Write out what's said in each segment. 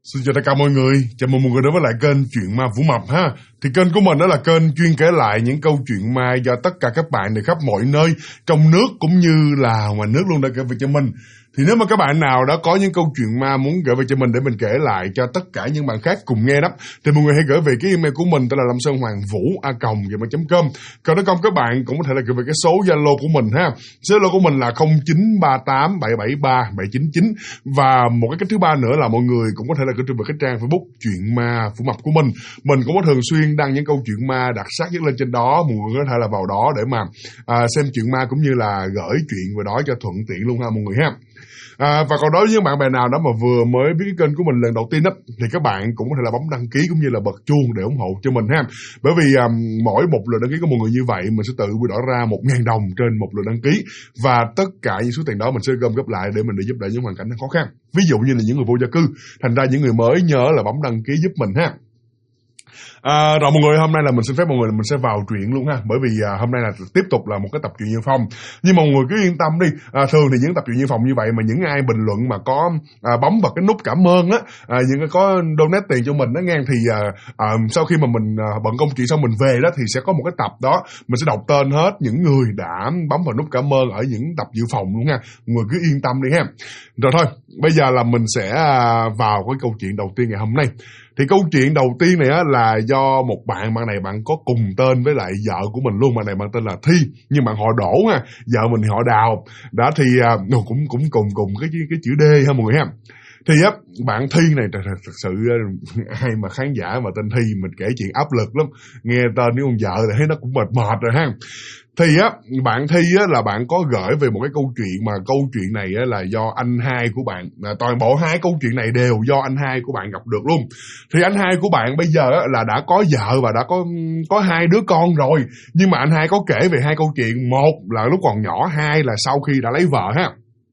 Xin chào tất cả mọi người, chào mừng mọi người đến với lại kênh Chuyện Ma Vũ Mập ha. Thì kênh của mình đó là kênh chuyên kể lại những câu chuyện ma do tất cả các bạn từ khắp mọi nơi, trong nước cũng như là ngoài nước luôn đã kể về cho mình. Thì nếu mà các bạn nào đã có những câu chuyện ma muốn gửi về cho mình để mình kể lại cho tất cả những bạn khác cùng nghe đó, thì mọi người hãy gửi về cái email của mình, tên là lamsonhoangvu@gmail.com. Còn nếu không, các bạn cũng có thể là gửi về cái số Zalo của mình ha. Số Zalo của mình là 0938773799. Và một cái cách thứ ba nữa là mọi người cũng có thể là gửi về cái trang Facebook Chuyện Ma Vũ Mập của mình. Mình cũng có thường xuyên đăng những câu chuyện ma đặc sắc nhất lên trên đó, mọi người có thể là vào đó để mà xem chuyện ma cũng như là gửi chuyện vào đó cho thuận tiện luôn ha mọi người ha. Và còn đối với những bạn bè nào đó mà vừa mới biết cái kênh của mình lần đầu tiên đó, thì các bạn cũng có thể là bấm đăng ký cũng như là bật chuông để ủng hộ cho mình ha. Bởi vì mỗi một lượt đăng ký của mọi người như vậy, mình sẽ tự quy đổi ra 1.000 đồng trên một lượt đăng ký, và tất cả những số tiền đó mình sẽ gom góp lại để mình để giúp đỡ những hoàn cảnh khó khăn. Ví dụ như là những người vô gia cư, thành ra những người mới nhớ là bấm đăng ký giúp mình ha. Rồi mọi người, hôm nay là mình xin phép mọi người là mình sẽ vào truyện luôn ha, bởi vì hôm nay là tiếp tục là một cái tập truyện Dự Phòng. Nhưng mà mọi người cứ yên tâm đi, thường thì những tập truyện Dự Phòng như vậy mà những ai bình luận mà có bấm vào cái nút cảm ơn á, những có donate tiền cho mình đó nghe, thì sau khi mà mình bận công chuyện xong mình về đó thì sẽ có một cái tập đó mình sẽ đọc tên hết những người đã bấm vào nút cảm ơn ở những tập Dự Phòng luôn ha. Mọi người cứ yên tâm đi ha. Rồi thôi, bây giờ là mình sẽ vào cái câu chuyện đầu tiên ngày hôm nay. Thì câu chuyện đầu tiên này á, là do một bạn này bạn có cùng tên với lại vợ của mình luôn. Bạn này bạn tên là Thi, nhưng bạn họ Đỗ ha, vợ mình thì họ Đào. Đó thì cũng cùng cái chữ D ha mọi người ha. Thì á, bạn Thi này thật sự ai mà khán giả mà tên Thi mình kể chuyện áp lực lắm. Nghe tên với con vợ là thấy nó cũng mệt rồi ha. Thì á, bạn Thi á là bạn có gửi về một cái câu chuyện, mà câu chuyện này á là do anh hai của bạn, toàn bộ hai câu chuyện này đều do anh hai của bạn gặp được luôn. Thì anh hai của bạn bây giờ á là đã có vợ và đã có hai đứa con rồi, nhưng mà anh hai có kể về hai câu chuyện, một là lúc còn nhỏ, hai là sau khi đã lấy vợ ha.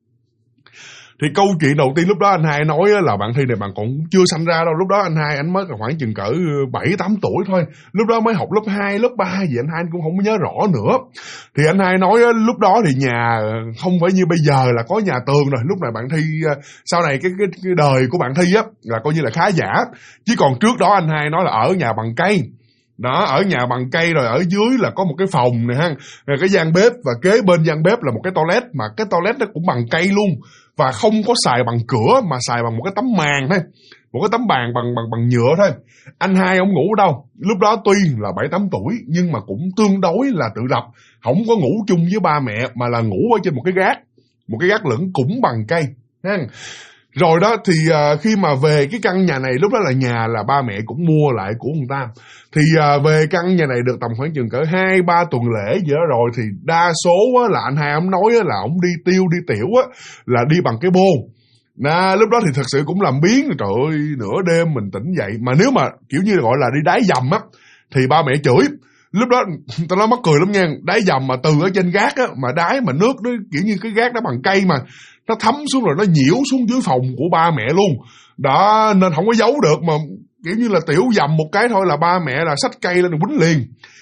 Thì câu chuyện đầu tiên lúc đó anh hai nói là bạn Thi này bạn còn chưa sanh ra đâu. Lúc đó anh hai anh mới khoảng chừng cỡ 7-8 tuổi thôi. Lúc đó mới học lớp 2, lớp 3 gì anh hai cũng không nhớ rõ nữa. Thì anh hai nói lúc đó thì nhà không phải như bây giờ là có nhà tường rồi. Lúc này bạn Thi, sau này cái đời của bạn Thi á là coi như là khá giả. Chứ còn trước đó anh hai nói là ở nhà bằng cây. Đó, ở nhà bằng cây, rồi ở dưới là có một cái phòng này ha, rồi cái gian bếp, và kế bên gian bếp là một cái toilet, mà cái toilet nó cũng bằng cây luôn, và không có xài bằng cửa mà xài bằng một cái tấm màn thôi, một cái tấm bàn bằng nhựa thôi. Anh hai ông ngủ ở đâu? Lúc đó tuy là 7-8 tuổi nhưng mà cũng tương đối là tự lập, không có ngủ chung với ba mẹ mà là ngủ ở trên một cái gác lửng cũng bằng cây ha. Rồi đó thì khi mà về cái căn nhà này, lúc đó là nhà là ba mẹ cũng mua lại của người ta. Thì về căn nhà này được tầm khoảng chừng cỡ 2-3 tuần lễ gì đó rồi, thì đa số á, là anh hai ông nói á, là ông đi tiểu á, là đi bằng cái bô. Lúc đó thì thật sự cũng làm biếng, trời ơi, nửa đêm mình tỉnh dậy. Mà nếu mà kiểu như gọi là đi đái dầm á thì ba mẹ chửi. Lúc đó tao nói mắc cười lắm nha, đái dầm mà từ ở trên gác á, mà đái mà nước nó kiểu như cái gác đó bằng cây mà nó thấm xuống rồi nó nhiễu xuống dưới phòng của ba mẹ luôn. Đó, nên không có giấu được, mà kiểu như là tiểu dầm một cái thôi là ba mẹ là xách cây lên rồi quýnh liền.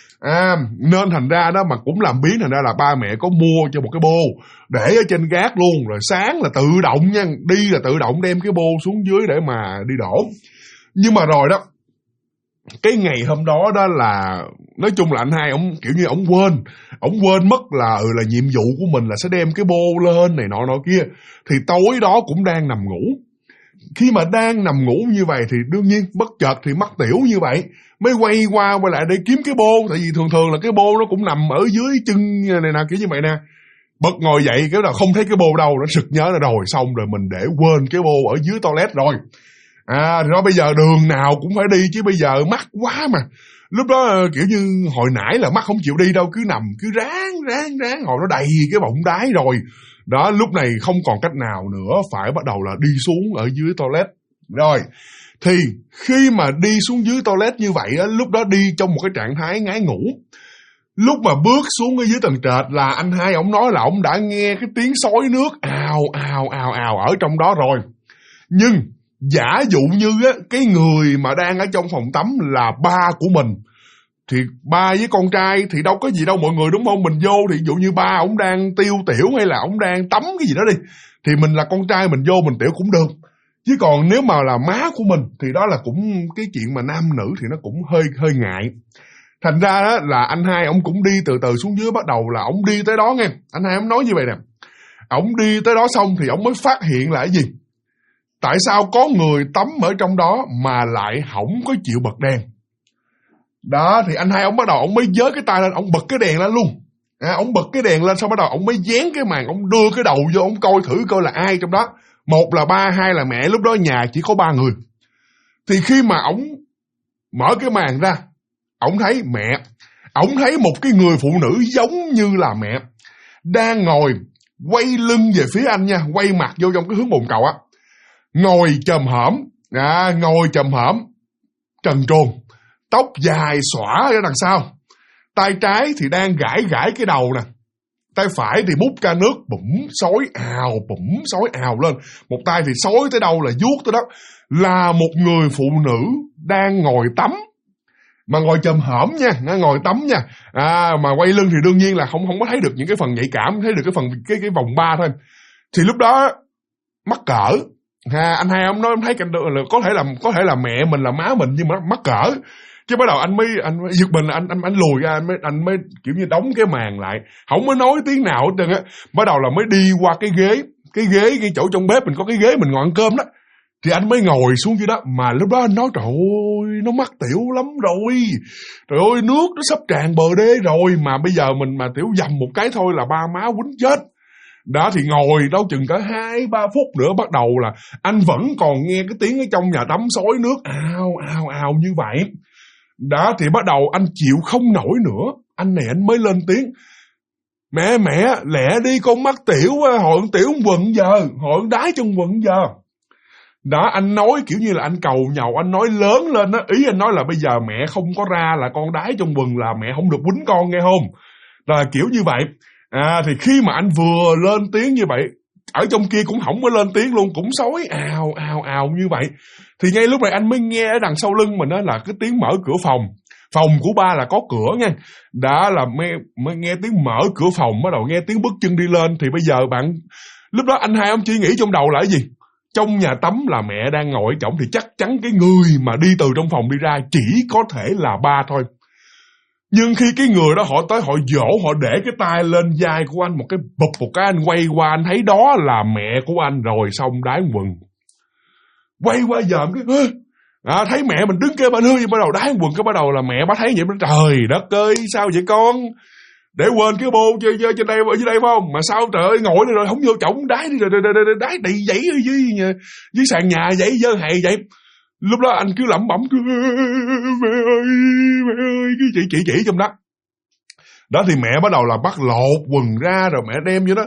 Nên thành ra đó mà cũng làm biến, thành ra là ba mẹ có mua cho một cái bô để ở trên gác luôn, rồi sáng là tự động nha, đi là tự động đem cái bô xuống dưới để mà đi đổ. Nhưng mà rồi đó, cái ngày hôm đó đó là nói chung là anh hai ông kiểu như ông quên mất là là nhiệm vụ của mình là sẽ đem cái bô lên này nọ kia. Thì tối đó cũng đang nằm ngủ. Khi mà đang nằm ngủ như vậy thì đương nhiên bất chợt thì mắc tiểu như vậy, mới quay lại để kiếm cái bô. Tại vì thường là cái bô nó cũng nằm ở dưới chân này nè, kiểu như vậy nè. Bật ngồi dậy cái là không thấy cái bô đâu, nó sực nhớ là rồi xong rồi mình để quên cái bô ở dưới toilet rồi. Thì đó bây giờ đường nào cũng phải đi, chứ bây giờ mắc quá mà. Lúc đó kiểu như hồi nãy là mắc không chịu đi đâu, cứ nằm cứ ráng hồi nó đầy cái bọng đái rồi. Đó, lúc này không còn cách nào nữa, phải bắt đầu là đi xuống ở dưới toilet. Rồi, thì khi mà đi xuống dưới toilet như vậy á, lúc đó đi trong một cái trạng thái ngái ngủ. Lúc mà bước xuống ở dưới tầng trệt là anh hai ổng nói là ổng đã nghe cái tiếng xối nước ào ở trong đó rồi. Nhưng giả dụ như á, cái người mà đang ở trong phòng tắm là ba của mình, thì ba với con trai thì đâu có gì đâu mọi người, đúng không? Mình vô thì ví dụ như ba ổng đang tiêu tiểu hay là ổng đang tắm cái gì đó đi, thì mình là con trai mình vô mình tiểu cũng được. Chứ còn nếu mà là má của mình thì đó là cũng cái chuyện mà nam nữ thì nó cũng hơi ngại. Thành ra đó là anh hai ông cũng đi từ từ xuống dưới, bắt đầu là ông đi tới đó nghe. Anh hai ông nói như vậy nè. Ông đi tới đó xong thì ông mới phát hiện là cái gì? Tại sao có người tắm ở trong đó mà lại không có chịu bật đèn? Đó thì anh hai ông bắt đầu ông mới giơ cái tay lên, ông bật cái đèn lên luôn. Ông bật cái đèn lên xong bắt đầu ông mới dán cái màn, ông đưa cái đầu vô, ông coi thử coi là ai trong đó. Một là ba, hai là mẹ, lúc đó nhà chỉ có 3 người. Thì khi mà ông mở cái màn ra, ông thấy mẹ, ông thấy một cái người phụ nữ giống như là mẹ, đang ngồi quay lưng về phía anh nha, quay mặt vô trong cái hướng bồn cầu á, ngồi chồm hổm, trần truồng, tóc dài xõa ở đằng sau, tay trái thì đang gãi cái đầu nè, tay phải thì múc ca nước bủm xối ào lên, một tay thì xối tới đâu là vuốt tới đó, là một người phụ nữ đang ngồi tắm, mà ngồi chồm hổm nha, ngồi tắm nha, mà quay lưng thì đương nhiên là không có thấy được những cái phần nhạy cảm, thấy được cái phần cái vòng ba thôi. Thì lúc đó mắc cỡ, anh hai ông nói em thấy là có thể là mẹ mình là má mình, nhưng mà mắc cỡ. Chứ bắt đầu anh mới giật mình, anh lùi ra, anh mới kiểu như đóng cái màn lại, không có nói tiếng nào hết trơn á. Bắt đầu là mới đi qua cái ghế cái chỗ trong bếp mình có cái ghế mình ngồi ăn cơm đó, thì anh mới ngồi xuống dưới đó. Mà lúc đó anh nói trời ơi, nó mắc tiểu lắm rồi, trời ơi nước nó sắp tràn bờ đê rồi, mà bây giờ mình mà tiểu dầm một cái thôi là ba má quýnh chết. Đó thì ngồi đâu chừng cả 2-3 phút nữa, bắt đầu là anh vẫn còn nghe cái tiếng ở trong nhà tắm xối nước ào như vậy. Đó thì bắt đầu anh chịu không nổi nữa, anh này anh mới lên tiếng: Mẹ lẹ đi, con mắc tiểu, hội tiểu quần giờ, hội đái trong quần giờ. Đó, anh nói kiểu như là anh cầu nhàu, anh nói lớn lên đó, ý anh nói là bây giờ mẹ không có ra là con đái trong quần, là mẹ không được quýnh con nghe không? Là kiểu như vậy. Thì khi mà anh vừa lên tiếng như vậy, ở trong kia cũng không có lên tiếng luôn, cũng xối ào như vậy. Thì ngay lúc này anh mới nghe ở đằng sau lưng mình đó là cái tiếng mở cửa phòng. Phòng của ba là có cửa nha. Đã là mới nghe tiếng mở cửa phòng, bắt đầu nghe tiếng bước chân đi lên. Thì bây giờ lúc đó anh hai ông chỉ nghĩ trong đầu là cái gì? Trong nhà tắm là mẹ đang ngồi ở trỏng, thì chắc chắn cái người mà đi từ trong phòng đi ra chỉ có thể là ba thôi. Nhưng khi cái người đó họ tới, họ dỗ, họ để cái tay lên vai của anh, một cái anh quay qua, anh thấy đó là mẹ của anh rồi, xong đái quần. Quay qua dòm cái thấy mẹ mình đứng kế bên hư, bắt đầu đái quần, cái bắt đầu là mẹ bắt thấy vậy, trời đất ơi sao vậy con, để quên cái bô chơi trên đây, ở dưới đây phải không, mà sao trời ơi ngồi đây rồi không vô chổng đái đi, rồi đái đị dãy dưới sàn nhà vậy, dơ hề vậy. Lúc đó anh cứ lẩm bẩm, mẹ ơi, cái chỉ trong đó. Đó thì mẹ bắt đầu là bắt lột quần ra, rồi mẹ đem vô đó.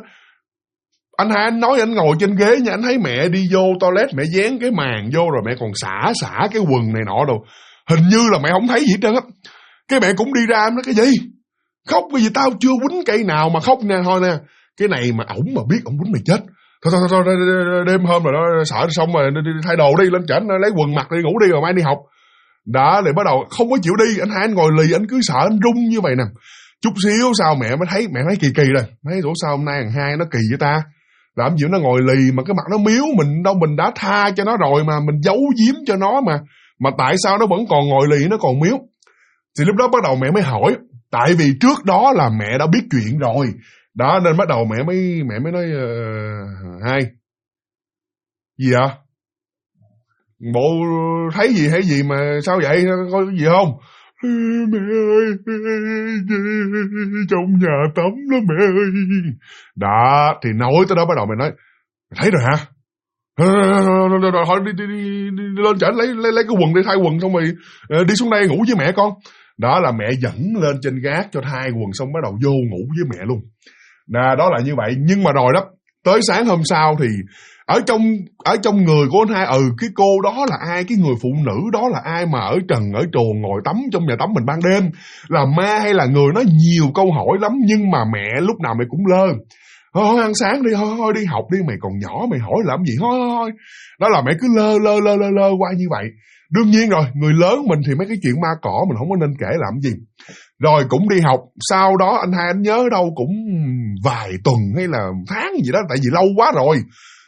Anh hai anh nói anh ngồi trên ghế nha, anh thấy mẹ đi vô toilet, mẹ dán cái màn vô, rồi mẹ còn xả cái quần này nọ đồ. Hình như là mẹ không thấy gì hết trơn á. Cái mẹ cũng đi ra, em nói cái gì? Khóc cái gì, tao chưa quýnh cây nào mà khóc nè, thôi nè. Cái này mà ổng mà biết ổng quýnh mày chết. Thôi, đêm hôm rồi đó, sợ xong rồi đi thay đồ đi, lên trển lấy quần mặc đi, ngủ đi rồi mai đi học. Đó, thì bắt đầu không có chịu đi, anh hai anh ngồi lì, anh cứ sợ, anh run như vậy nè. Chút xíu sau mẹ mới thấy kỳ rồi, thấy ủa sao hôm nay thằng hai nó kỳ với ta, làm gì nó ngồi lì mà cái mặt nó miếu, mình đã tha cho nó rồi mà, mình giấu giếm cho nó mà tại sao nó vẫn còn ngồi lì, nó còn miếu. Thì lúc đó bắt đầu mẹ mới hỏi, tại vì trước đó là mẹ đã biết chuyện rồi. Đó nên bắt đầu mẹ mới nói hai gì ạ? Bộ thấy gì mà sao vậy, có gì không? Mẹ ơi, trong nhà tắm đó mẹ ơi. Đó thì nói tới đó bắt đầu mẹ nói, thấy rồi hả? Thôi đi lên trển lấy cái quần để thay quần, xong rồi đi xuống đây ngủ với mẹ con. Đó là mẹ dẫn lên trên gác cho thay quần, xong bắt đầu vô ngủ với mẹ luôn. Đó là như vậy. Nhưng mà rồi đó, tới sáng hôm sau thì ở trong người của anh hai, cái cô đó là ai, cái người phụ nữ đó là ai mà ở trần ở truồng ngồi tắm trong nhà tắm mình ban đêm, là ma hay là người? Nó nhiều câu hỏi lắm, nhưng mà mẹ lúc nào mẹ cũng lơ. Thôi ăn sáng đi, thôi đi học đi, mày còn nhỏ mày hỏi làm gì, thôi. Đó là mẹ cứ lơ qua như vậy. Đương nhiên rồi, người lớn mình thì mấy cái chuyện ma cỏ mình không có nên kể làm gì. Rồi cũng đi học, sau đó anh hai anh nhớ đâu cũng vài tuần hay là tháng gì đó, tại vì lâu quá rồi.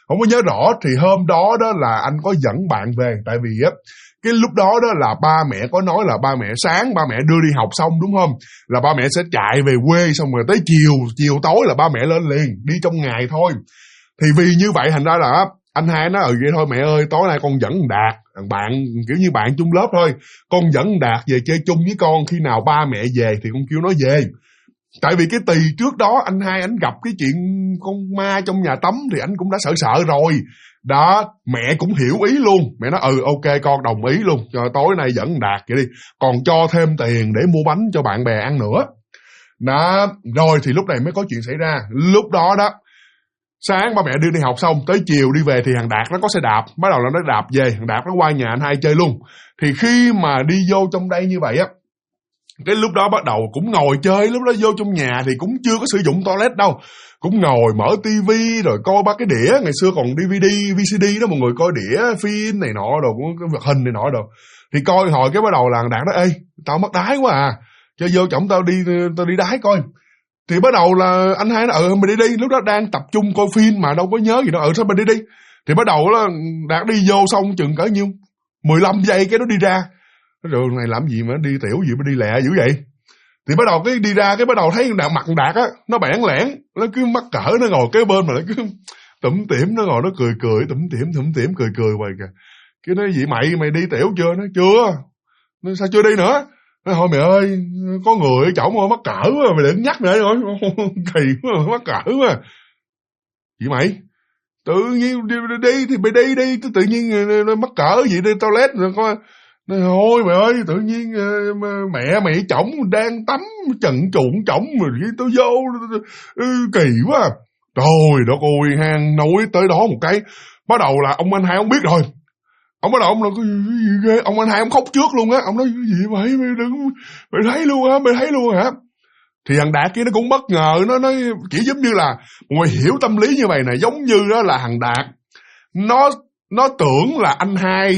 không có nhớ rõ. Thì hôm đó đó là anh có dẫn bạn về, tại vì á cái lúc đó đó là ba mẹ có nói là ba mẹ sáng ba mẹ đưa đi học xong đúng không, là ba mẹ sẽ chạy về quê, xong rồi tới chiều tối là ba mẹ lên liền, đi trong ngày thôi. Thì vì như vậy thành ra là anh hai nói vậy thôi mẹ ơi, tối nay con dẫn Đạt, bạn kiểu như bạn chung lớp thôi, con dẫn Đạt về chơi chung với con, khi nào ba mẹ về thì con kêu nó về. Tại vì cái tì trước đó anh hai anh gặp cái chuyện con ma trong nhà tắm thì anh cũng đã sợ rồi. Đó, mẹ cũng hiểu ý luôn. Mẹ nói ok con đồng ý luôn, cho tối nay dẫn Đạt vậy đi, còn cho thêm tiền để mua bánh cho bạn bè ăn nữa. Đó, rồi thì lúc này mới có chuyện xảy ra. Lúc đó đó, sáng ba mẹ đưa đi học xong, tới chiều đi về thì thằng Đạt nó có xe đạp, bắt đầu là nó đạp về, thằng Đạt nó qua nhà anh hai chơi luôn. Thì khi mà đi vô trong đây như vậy á, cái lúc đó bắt đầu cũng ngồi chơi, lúc đó vô trong nhà thì cũng chưa có sử dụng toilet đâu, cũng ngồi mở tivi rồi coi ba cái đĩa, ngày xưa còn DVD, VCD đó, mọi người coi đĩa phim này nọ đồ, cái vật hình này nọ đồ. Thì coi hồi cái bắt đầu là thằng Đạt nói ê tao mắc đái quá à, cho vô chồng tao đi đái coi. Thì bắt đầu là anh hai nói mày đi, lúc đó đang tập trung coi phim mà đâu có nhớ gì đâu, sao mày đi. Thì bắt đầu là Đạt đi vô xong chừng cỡ nhiêu 15 giây cái nó đi ra. Rồi này làm gì mà đi tiểu gì mà đi lẹ dữ vậy. Thì bắt đầu cái đi ra, cái bắt đầu thấy mặt Đạt á, nó bẽn lẽn, nó cứ mắc cỡ, nó ngồi kế bên mà nó cứ tủm tỉm, nó ngồi nó cười tủm tỉm cười hoài kìa. Cái nói gì mày đi tiểu chưa? Nó chưa. Nó sao chưa đi nữa? Nói thôi mày ơi, có người ở chỗ mà mắc cỡ quá, mày đừng nhắc nữa rồi. Kỳ quá, mắc cỡ quá. Gì mày? Tự nhiên đi thì mày đi, tự nhiên mắc cỡ gì đi toilet rồi coi. Nói thôi mày ơi, tự nhiên mẹ mày chổng đang tắm trần trụn chổng rồi tao vô kỳ quá. Trời đất ơi, hang nói tới đó một cái, bắt đầu là ông anh hai ông biết rồi. Ông bắt đầu ông là cái gì ghê, ông anh hai ông khóc trước luôn á, ông nói cái gì mày đừng, mày thấy luôn hả? Thì thằng Đạt kia nó cũng bất ngờ, nó nói chỉ giống như là mọi người hiểu tâm lý như vậy nè, giống như đó là thằng Đạt nó tưởng là anh hai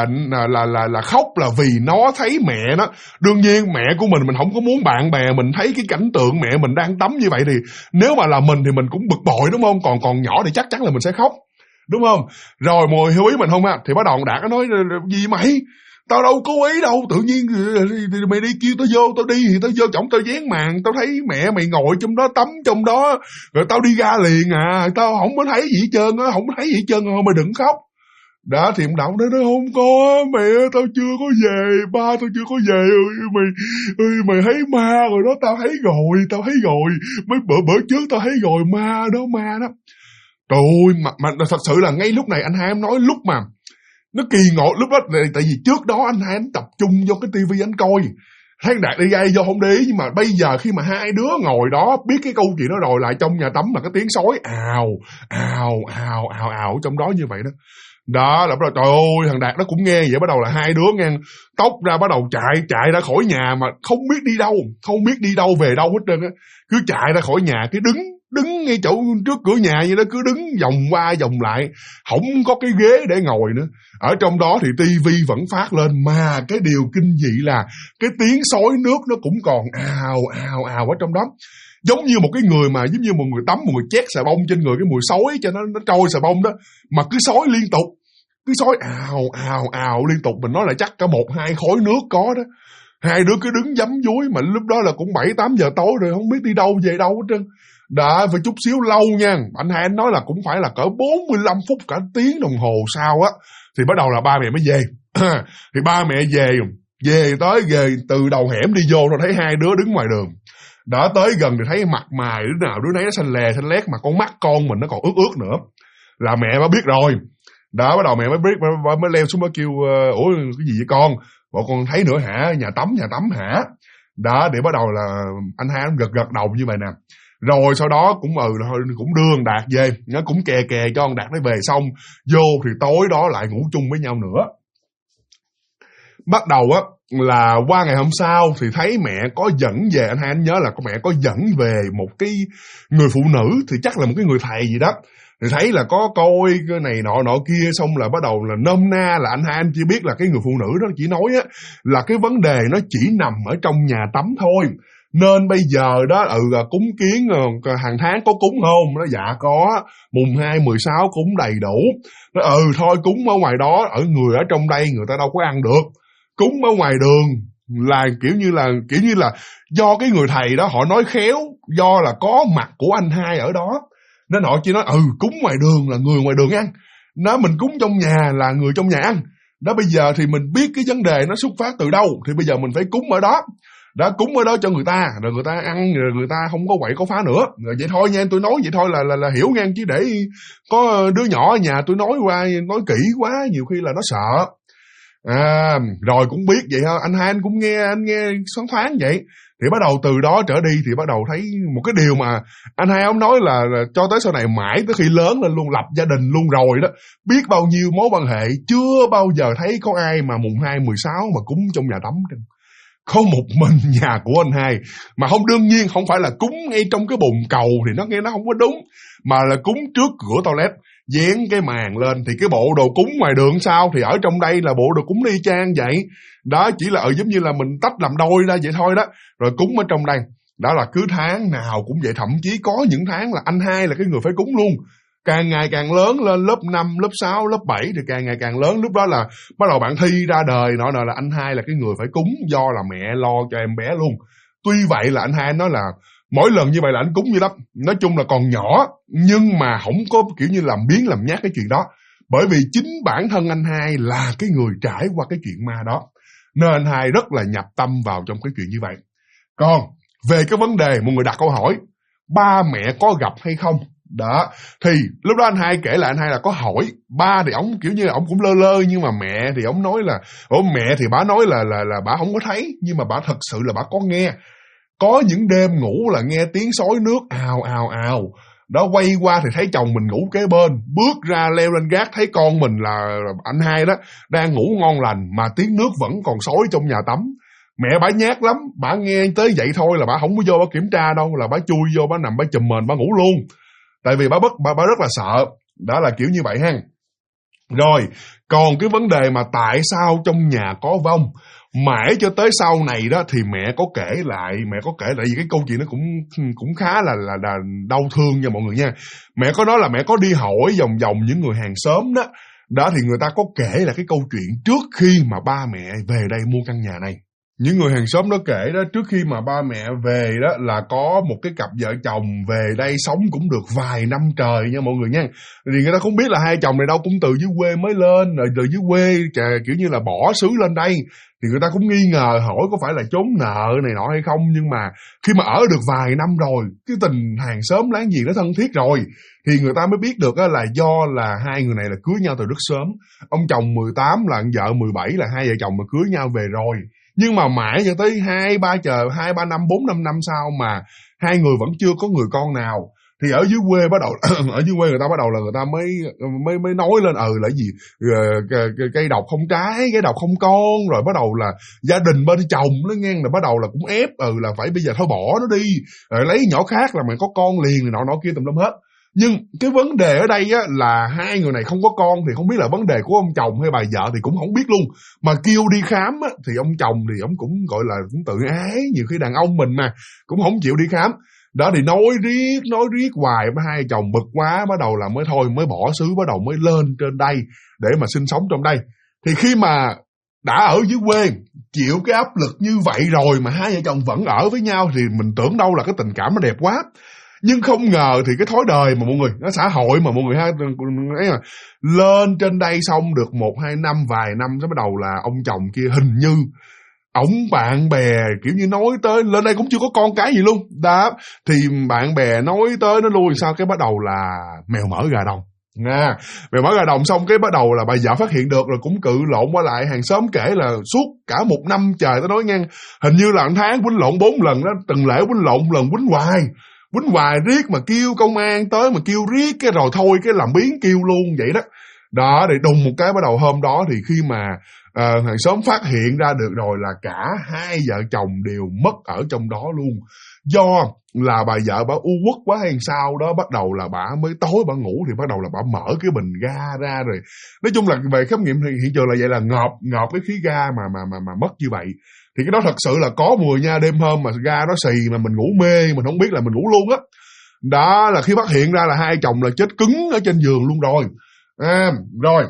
là khóc là vì nó thấy mẹ nó. Đương nhiên mẹ của mình không có muốn bạn bè mình thấy cái cảnh tượng mẹ mình đang tắm như vậy, thì nếu mà là mình thì mình cũng bực bội đúng không, còn nhỏ thì chắc chắn là mình sẽ khóc đúng không. Rồi mọi hiểu ý mình không ha. Thì bắt đầu Đạt nó nói gì mày, tao đâu có ý đâu, tự nhiên mày đi kêu tao vô, tao đi thì tao vô chổng tao dán màn, tao thấy mẹ mày ngồi trong đó tắm trong đó, rồi tao đi ra liền à, tao không có thấy gì hết trơn á, không có thấy gì hết trơn, mày đừng khóc. Đó thì ông Đậu nói không có, mẹ tao chưa có về, ba tao chưa có về, mày thấy ma rồi đó, tao thấy rồi, mấy bữa trước tao thấy rồi, ma đó. Trời ơi, mà thật sự là ngay lúc này anh hai em nói lúc mà nó kỳ ngộ lúc đó, tại vì trước đó anh hai em tập trung vô cái tivi anh coi, thấy Đạt đi gây vô không để ý, nhưng mà bây giờ khi mà hai đứa ngồi đó biết cái câu chuyện đó rồi, lại trong nhà tắm mà cái tiếng sói ào trong đó như vậy đó. Đó là bắt đầu trời ơi, thằng Đạt nó cũng nghe vậy, bắt đầu là hai đứa ngang tóc ra, bắt đầu chạy ra khỏi nhà mà không biết đi đâu về đâu hết trơn á, cứ chạy ra khỏi nhà, cái đứng ngay chỗ trước cửa nhà vậy đó, cứ đứng vòng qua vòng lại, không có cái ghế để ngồi nữa. Ở trong đó thì tivi vẫn phát lên, mà cái điều kinh dị là cái tiếng xối nước nó cũng còn ào ở trong đó, giống như một cái người mà giống như một người tắm, một người chét xà bông trên người, cái mùi xối cho nó trôi xà bông đó, mà cứ xối liên tục, cứ xối ào liên tục. Mình nói là chắc cả 1-2 khối nước có đó. Hai đứa cứ đứng giấm dúi, mà lúc đó là cũng 7-8 giờ tối rồi, không biết đi đâu về đâu hết trơn. Đã phải chút xíu lâu nha. Anh hai anh nói là cũng phải là cỡ 45 phút cả tiếng đồng hồ sau á, thì bắt đầu là ba mẹ mới về. Thì ba mẹ về từ đầu hẻm đi vô, rồi thấy hai đứa đứng ngoài đường. Đã tới gần thì thấy mặt mày đứa nào đứa nấy nó xanh lét, mà con mắt con mình nó còn ướt nữa, là mẹ mới biết rồi. Đó, bắt đầu mẹ mới biết, mới leo xuống mới kêu ủa cái gì vậy con, bọn con thấy nữa hả, nhà tắm hả. Đó, để bắt đầu là anh hai gật đầu như vậy nè. Rồi sau đó cũng đưa thằng Đạt về, nó cũng kè cho thằng Đạt nó về xong, vô thì tối đó lại ngủ chung với nhau nữa. Bắt đầu á là qua ngày hôm sau thì thấy mẹ có dẫn về, anh hai anh nhớ là có mẹ có dẫn về một cái người phụ nữ, thì chắc là một cái người thầy gì đó. Thì thấy là có coi cái này nọ kia, xong là bắt đầu là nôm na là anh hai anh chỉ biết là cái người phụ nữ đó chỉ nói á là cái vấn đề nó chỉ nằm ở trong nhà tắm thôi. Nên bây giờ đó cúng kiến hàng tháng có cúng không? Nó dạ có, mùng 2, 16 cúng đầy đủ. Nó thôi cúng ở ngoài đó, người ở trong đây người ta đâu có ăn được. Cúng ở ngoài đường là kiểu như là do cái người thầy đó họ nói khéo, do là có mặt của anh hai ở đó nên họ chỉ nói cúng ngoài đường là người ngoài đường ăn, nó mình cúng trong nhà là người trong nhà ăn. Đó bây giờ thì mình biết cái vấn đề nó xuất phát từ đâu thì bây giờ mình phải cúng ở đó. Đó, cúng ở đó cho người ta, rồi người ta ăn, rồi người ta không có quậy có phá nữa. Rồi vậy thôi nha, tôi nói vậy thôi là hiểu nha, chứ để có đứa nhỏ ở nhà tôi nói nói kỹ quá nhiều khi là nó sợ. Rồi cũng biết vậy ha, anh hai anh cũng nghe thoáng thoáng vậy. Thì bắt đầu từ đó trở đi thì bắt đầu thấy một cái điều mà anh hai ông nói là cho tới sau này mãi tới khi lớn lên luôn, lập gia đình luôn rồi đó, biết bao nhiêu mối quan hệ, chưa bao giờ thấy có ai mà mùng 2, 16 mà cúng trong nhà tắm. Có một mình nhà của anh hai, mà không, đương nhiên không phải là cúng ngay trong cái bồn cầu thì nó nghe nó không có đúng, mà là cúng trước cửa toilet, dán cái màn lên. Thì cái bộ đồ cúng ngoài đường sao thì ở trong đây là bộ đồ cúng y chang vậy đó, chỉ là giống như là mình tách làm đôi ra vậy thôi đó, rồi cúng ở trong đây. Đó là cứ tháng nào cũng vậy, thậm chí có những tháng là anh hai là cái người phải cúng luôn. Càng ngày càng lớn lên, lớp 5, lớp 6, lớp 7 thì càng ngày càng lớn, lúc đó là bắt đầu bạn Thi ra đời nọ là anh hai là cái người phải cúng, do là mẹ lo cho em bé luôn. Tuy vậy là anh hai nói là mỗi lần như vậy là anh cúng như lắm, nói chung là còn nhỏ nhưng mà không có kiểu như làm biến làm nhát cái chuyện đó, bởi vì chính bản thân anh hai là cái người trải qua cái chuyện ma đó, nên anh hai rất là nhập tâm vào trong cái chuyện như vậy. Còn về cái vấn đề một người đặt câu hỏi ba mẹ có gặp hay không đó, thì lúc đó anh hai kể là anh hai là có hỏi ba, thì ổng kiểu như là ổng cũng lơ lơ, nhưng mà mẹ thì ổng nói là mẹ thì bả nói là bả không có thấy, nhưng mà bả thật sự là bả có nghe. Có những đêm ngủ là nghe tiếng xối nước ào ào ào đó, quay qua thì thấy chồng mình ngủ kế bên, bước ra leo lên gác thấy con mình là anh hai đó đang ngủ ngon lành, mà tiếng nước vẫn còn xối trong nhà tắm. Mẹ bả nhát lắm, bả nghe tới vậy thôi là bả không có vô bả kiểm tra đâu, là bả chui vô bả nằm bả chùm mền bả ngủ luôn, tại vì bả rất là sợ. Đó là kiểu như vậy ha. Rồi còn cái vấn đề mà tại sao trong nhà có vong, mãi cho tới sau này đó thì mẹ có kể lại vì cái câu chuyện nó cũng khá là đau thương nha mọi người nha. Mẹ có nói là mẹ có đi hỏi vòng những người hàng xóm đó, thì người ta có kể là cái câu chuyện trước khi mà ba mẹ về đây mua căn nhà này. Những người hàng xóm đó kể đó, trước khi mà ba mẹ về đó là có một cái cặp vợ chồng về đây sống cũng được vài năm trời nha mọi người nha. Thì người ta không biết là hai chồng này đâu cũng từ dưới quê mới lên, rồi từ dưới quê kiểu như là bỏ xứ lên đây. Thì người ta cũng nghi ngờ hỏi có phải là trốn nợ này nọ hay không, nhưng mà khi mà ở được vài năm rồi, cái tình hàng xóm láng giềng nó thân thiết rồi, thì người ta mới biết được là do là hai người này là cưới nhau từ rất sớm. Ông chồng 18 là ông vợ 17 là hai vợ chồng mà cưới nhau về rồi. Nhưng mà mãi cho tới 2-3 năm, 4-5 năm sau mà hai người vẫn chưa có người con nào. Thì ở dưới quê bắt đầu ở dưới quê người ta bắt đầu là người ta mới nói lên là gì cây độc không trái, cây độc không con, rồi bắt đầu là gia đình bên chồng nó ngang là bắt đầu là cũng ép là phải bây giờ thôi bỏ nó đi, rồi lấy nhỏ khác là mày có con liền này nọ kia tùm lum hết. Nhưng cái vấn đề ở đây á, là hai người này không có con thì không biết là vấn đề của ông chồng hay bà vợ thì cũng không biết luôn. Mà kêu đi khám á, thì ông chồng thì ông cũng gọi là cũng tự ái, nhiều khi đàn ông mình mà cũng không chịu đi khám. Đó thì nói riết hoài, hai chồng bực quá bắt đầu là mới bỏ xứ, bắt đầu mới lên trên đây để mà sinh sống trong đây. Thì khi mà đã ở dưới quê chịu cái áp lực như vậy rồi mà hai vợ chồng vẫn ở với nhau thì mình tưởng đâu là cái tình cảm nó đẹp quá. Nhưng không ngờ thì cái thói đời mà mọi người, nó xã hội mà mọi người ha, lên trên đây xong được 1-2 năm, vài năm sẽ bắt đầu là ông chồng kia hình như ổng bạn bè kiểu như nói tới, lên đây cũng chưa có con cái gì luôn đó, thì bạn bè nói tới nó lui sao cái bắt đầu là mèo mỡ gà đồng. Mèo mỡ gà đồng xong cái bắt đầu là bà vợ phát hiện được, rồi cũng cự lộn qua lại. Hàng xóm kể là suốt cả 1 năm trời, tới nói ngang hình như là 1 tháng quýnh lộn 4 lần đó, từng lễ quýnh lộn lần, quýnh hoài riết mà kêu công an tới mà kêu riết cái rồi thôi cái làm biến kêu luôn vậy đó. Đó để đùng một cái bắt đầu hôm đó thì khi mà hàng xóm phát hiện ra được rồi là cả hai vợ chồng đều mất ở trong đó luôn. Do là bà vợ bà u uất quá hay sao đó, bắt đầu là bà mới tối bà ngủ thì bắt đầu là bà mở cái bình ga ra, rồi nói chung là về khám nghiệm thì hiện trường là vậy, là ngợp cái khí ga mà mất như vậy. Thì cái đó thật sự là có mùi nha. Đêm hôm mà ga nó xì mà mình ngủ mê, mình không biết là mình ngủ luôn á. Đó là khi phát hiện ra là hai chồng là chết cứng ở trên giường luôn rồi. Rồi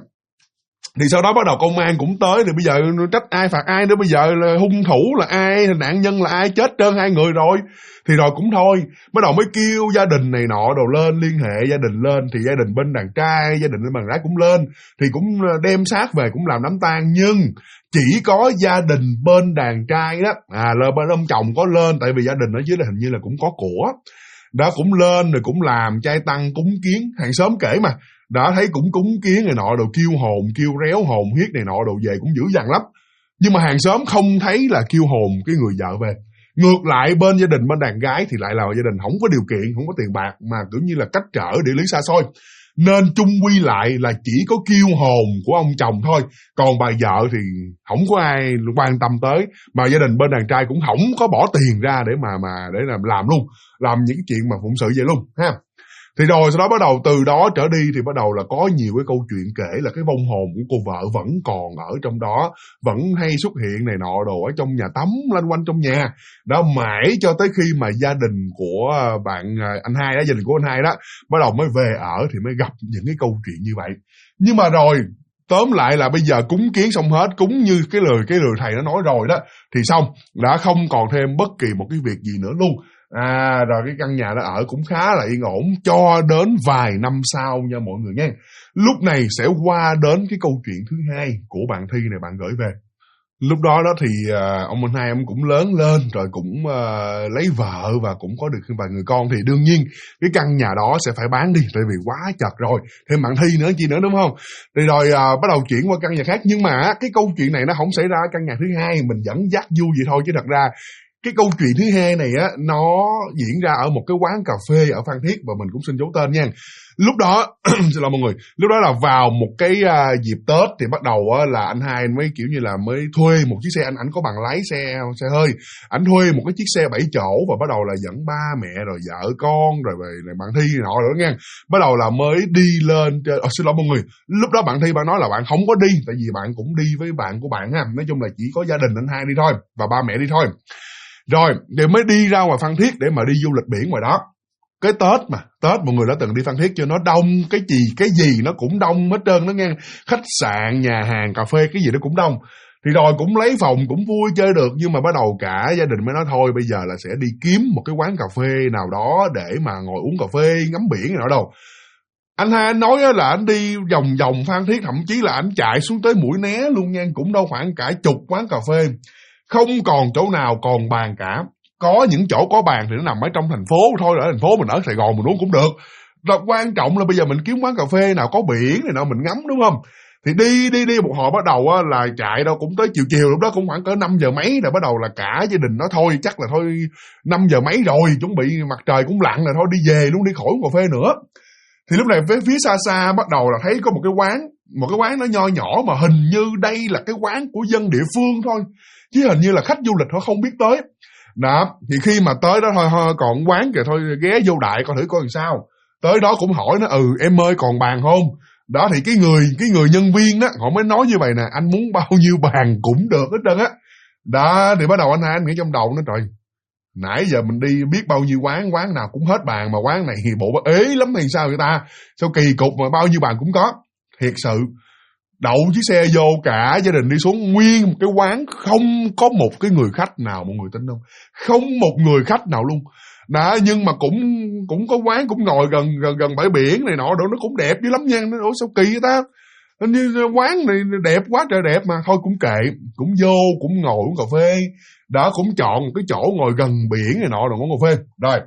thì sau đó bắt đầu công an cũng tới. Thì bây giờ trách ai phạt ai nữa. Bây giờ là hung thủ là ai, nạn nhân là ai, chết trơn hai người rồi. Thì rồi cũng thôi, bắt đầu mới kêu gia đình này nọ đồ lên, liên hệ gia đình lên. Thì gia đình bên đàn trai, gia đình bên đàn gái cũng lên. Thì cũng đem xác về cũng làm đám tang. Nhưng chỉ có gia đình bên đàn trai đó, là bên ông chồng có lên. Tại vì gia đình ở dưới là hình như là cũng có của. Đó cũng lên rồi cũng làm chay tăng cúng kiến. Hàng xóm kể mà, đã thấy cũng cúng kiến này nọ đồ, kêu hồn, kêu réo hồn huyết này nọ đồ về cũng dữ dằn lắm. Nhưng mà hàng xóm không thấy là kêu hồn cái người vợ về. Ngược lại bên gia đình bên đàn gái thì lại là gia đình không có điều kiện, không có tiền bạc, mà kiểu như là cách trở địa lý xa xôi. Nên chung quy lại là chỉ có kêu hồn của ông chồng thôi. Còn bà vợ thì không có ai quan tâm tới. Mà gia đình bên đàn trai cũng không có bỏ tiền ra để để làm luôn. Làm những cái chuyện mà phụng sự vậy luôn ha. Thì rồi sau đó bắt đầu từ đó trở đi thì bắt đầu là có nhiều cái câu chuyện kể là cái vong hồn của cô vợ vẫn còn ở trong đó, vẫn hay xuất hiện này nọ đồ ở trong nhà tắm, lanh quanh trong nhà. Đó mãi cho tới khi mà gia đình của anh hai đó, gia đình của anh hai đó bắt đầu mới về ở thì mới gặp những cái câu chuyện như vậy. Nhưng mà rồi tóm lại là bây giờ cúng kiến xong hết, cúng như cái lời thầy nó nói rồi đó, thì xong, đã không còn thêm bất kỳ một cái việc gì nữa luôn. Rồi cái căn nhà đó ở cũng khá là yên ổn cho đến vài năm sau nha mọi người nha. Lúc này sẽ qua đến cái câu chuyện thứ hai của bạn Thi này bạn gửi về. Lúc đó thì ông anh hai ông cũng lớn lên rồi, cũng lấy vợ và cũng có được vài người con. Thì đương nhiên cái căn nhà đó sẽ phải bán đi, tại vì quá chật rồi, thêm bạn Thi nữa chi nữa, đúng không? Thì rồi bắt đầu chuyển qua căn nhà khác. Nhưng mà cái câu chuyện này nó không xảy ra ở căn nhà thứ hai, mình dẫn dắt vui vậy thôi, chứ thật ra cái câu chuyện thứ hai này á, nó diễn ra ở một cái quán cà phê ở Phan Thiết, và mình cũng xin giấu tên nha. Lúc đó, xin lỗi mọi người, lúc đó là vào một cái dịp Tết thì bắt đầu là anh hai mới kiểu như là mới thuê một chiếc xe, anh có bằng lái xe hơi, anh thuê một cái chiếc xe 7 chỗ và bắt đầu là dẫn ba mẹ rồi vợ con rồi bạn Thi nọ nữa nha. Bắt đầu là mới đi lên, xin lỗi mọi người, lúc đó bạn Thi bạn nói là bạn không có đi, tại vì bạn cũng đi với bạn của bạn ha, nói chung là chỉ có gia đình anh hai đi thôi và ba mẹ đi thôi. Rồi, thì mới đi ra ngoài Phan Thiết để mà đi du lịch biển ngoài đó. Cái Tết mà, Tết mọi người đã từng đi Phan Thiết chưa, nó đông, cái gì nó cũng đông hết trơn đó nghe. Khách sạn, nhà hàng, cà phê, cái gì nó cũng đông. Thì rồi cũng lấy phòng, cũng vui chơi được. Nhưng mà bắt đầu cả gia đình mới nói thôi, bây giờ là sẽ đi kiếm một cái quán cà phê nào đó để mà ngồi uống cà phê, ngắm biển này nọ đâu. Anh hai anh nói là anh đi vòng vòng Phan Thiết, thậm chí là anh chạy xuống tới Mũi Né luôn nha, cũng đâu khoảng cả chục quán cà phê. Không còn chỗ nào còn bàn cả. Có những chỗ có bàn thì nó nằm ở trong thành phố thôi, ở thành phố mình ở Sài Gòn mình uống cũng được. Rồi quan trọng là bây giờ mình kiếm quán cà phê nào có biển này nào mình ngắm, đúng không? Thì đi một hồi bắt đầu là chạy đâu cũng tới chiều, lúc đó cũng khoảng cỡ 5 giờ mấy rồi, bắt đầu là cả gia đình nói thôi chắc là thôi 5 giờ mấy rồi, chuẩn bị mặt trời cũng lặn rồi, thôi đi về luôn, đi khỏi uống cà phê nữa. Thì lúc này phía xa bắt đầu là thấy có một cái quán nó nho nhỏ mà hình như đây là cái quán của dân địa phương thôi, chứ hình như là khách du lịch họ không biết tới. Đó, thì khi mà tới đó thôi còn quán kìa, thôi ghé vô đại coi thử coi làm sao. Tới đó cũng hỏi nó, em ơi còn bàn không? Đó thì cái người nhân viên đó, họ mới nói như vậy nè, anh muốn bao nhiêu bàn cũng được hết trơn á. Đó, thì bắt đầu anh hai anh nghĩ trong đầu nó, trời, nãy giờ mình đi biết bao nhiêu quán nào cũng hết bàn, mà quán này thì bộ ế lắm thì sao người ta, sao kỳ cục mà bao nhiêu bàn cũng có. Thiệt sự, đậu chiếc xe vô cả gia đình đi xuống, nguyên một cái quán không có một cái người khách nào, mọi người tin không? Không một người khách nào luôn. Đó, nhưng mà cũng có quán cũng ngồi gần bãi biển này nọ, đồ nó cũng đẹp dữ lắm nha. Nó sao kỳ vậy ta? Hình như quán này đẹp quá trời đẹp mà. Thôi cũng kệ, cũng vô, cũng ngồi uống cà phê. Đó, cũng chọn một cái chỗ ngồi gần biển này nọ rồi uống cà phê. Rồi,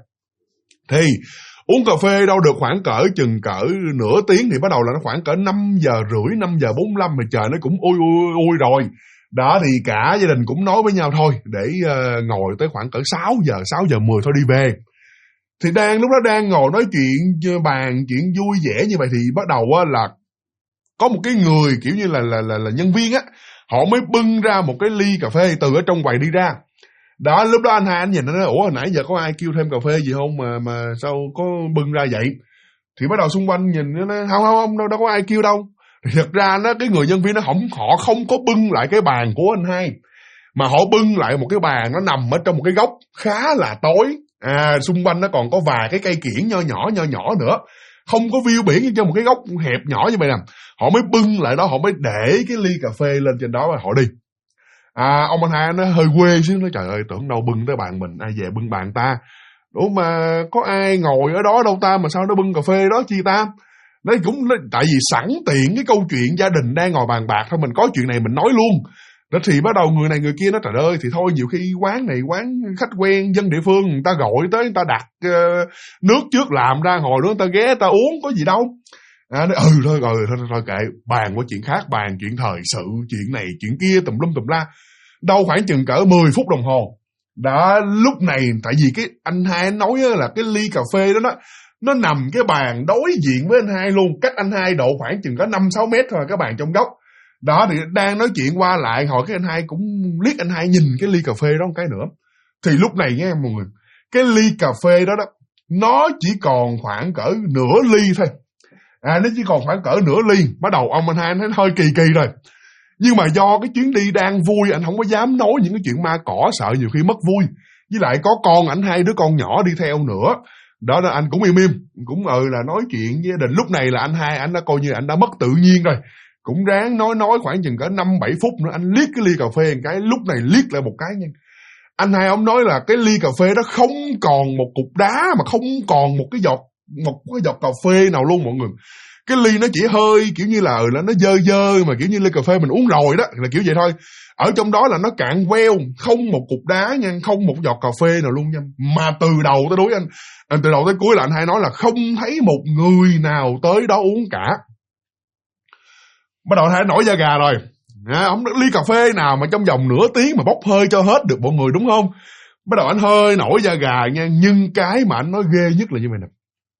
thì uống cà phê đâu được khoảng chừng nửa tiếng thì bắt đầu là nó khoảng cỡ 5 giờ rưỡi, 5 giờ 45 thì trời nó cũng ui rồi. Đó thì cả gia đình cũng nói với nhau thôi để ngồi tới khoảng cỡ 6 giờ 10 thôi đi về. Thì lúc đó đang ngồi nói chuyện bàn chuyện vui vẻ như vậy thì bắt đầu là có một cái người kiểu như là nhân viên á, họ mới bưng ra một cái ly cà phê từ ở trong quầy đi ra. Đó, lúc đó anh hai anh nhìn nó nói, ủa hồi nãy giờ có ai kêu thêm cà phê gì không mà sao có bưng ra vậy? Thì bắt đầu xung quanh nhìn nó nói, không đâu có ai kêu đâu. Thì thật ra nó cái người nhân viên nó họ không có bưng lại cái bàn của anh hai, mà họ bưng lại một cái bàn nó nằm ở trong một cái góc khá là tối. Xung quanh nó còn có vài cái cây kiểng nho nhỏ nữa, không có view biển, như trong một cái góc hẹp nhỏ như vậy nè. Họ mới bưng lại đó, họ mới để cái ly cà phê lên trên đó và họ đi. Ông anh hai nó hơi quê xíu, nói trời ơi tưởng đâu bưng tới bàn mình, ai về bưng bàn ta. Ủa mà có ai ngồi ở đó đâu ta, mà sao nó bưng cà phê đó chi ta? Đấy cũng tại vì sẵn tiện cái câu chuyện gia đình đang ngồi bàn bạc thôi, mình có chuyện này mình nói luôn. Đó thì bắt đầu người này người kia nói trời ơi thì thôi, nhiều khi quán này quán khách quen dân địa phương, người ta gọi tới người ta đặt nước trước làm ra ngồi đó người ta ghé người ta uống có gì đâu. Nói thôi kệ, bàn qua chuyện khác, bàn chuyện thời sự, chuyện này chuyện kia tùm lum tùm la. Đâu khoảng chừng cỡ 10 phút đồng hồ. Đã lúc này tại vì cái anh hai nói là cái ly cà phê đó nó nằm cái bàn đối diện với anh hai luôn, cách anh hai độ khoảng chừng có 5-6 mét thôi, cái bàn trong góc. Đó thì đang nói chuyện qua lại, hồi cái anh hai cũng liếc anh hai nhìn cái ly cà phê đó một cái nữa. Thì lúc này nghe mọi người, cái ly cà phê đó nó chỉ còn khoảng cỡ nửa ly thôi. Nó chỉ còn khoảng cỡ nửa ly. Bắt đầu ông anh hai thấy hơi kỳ rồi. Nhưng mà do cái chuyến đi đang vui, anh không có dám nói những cái chuyện ma cỏ, sợ nhiều khi mất vui. Với lại có con ảnh, 2 đứa con nhỏ đi theo nữa. Đó là anh cũng im cũng là nói chuyện với gia đình. Lúc này là anh hai anh đã coi như anh đã mất tự nhiên rồi. Cũng ráng nói khoảng chừng cỡ 5-7 phút nữa, anh liếc cái ly cà phê một cái, lúc này liếc lại một cái nha. Anh hai ông nói là cái ly cà phê đó không còn một cục đá, mà không còn một cái giọt cà phê nào luôn mọi người. Cái ly nó chỉ hơi kiểu như là nó dơ mà kiểu như ly cà phê mình uống rồi đó, là kiểu vậy thôi. Ở trong đó là nó cạn queo, không một cục đá nha, không một giọt cà phê nào luôn nha. Mà từ đầu tới đuôi từ đầu tới cuối là anh hai nói là không thấy một người nào tới đó uống cả. Bắt đầu anh hai nổi da gà rồi. Ông ly cà phê nào mà trong vòng nửa tiếng mà bốc hơi cho hết được mọi người đúng không? Bắt đầu anh hơi nổi da gà nha. Nhưng cái mà anh nói ghê nhất là như vậy nè.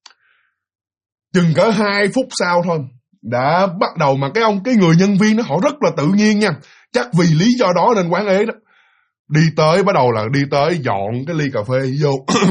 Chừng cỡ 2 phút sau thôi, đã bắt đầu mà cái người nhân viên đó họ rất là tự nhiên nha. Chắc vì lý do đó nên quán ế đó. Bắt đầu là đi tới dọn cái ly cà phê vô.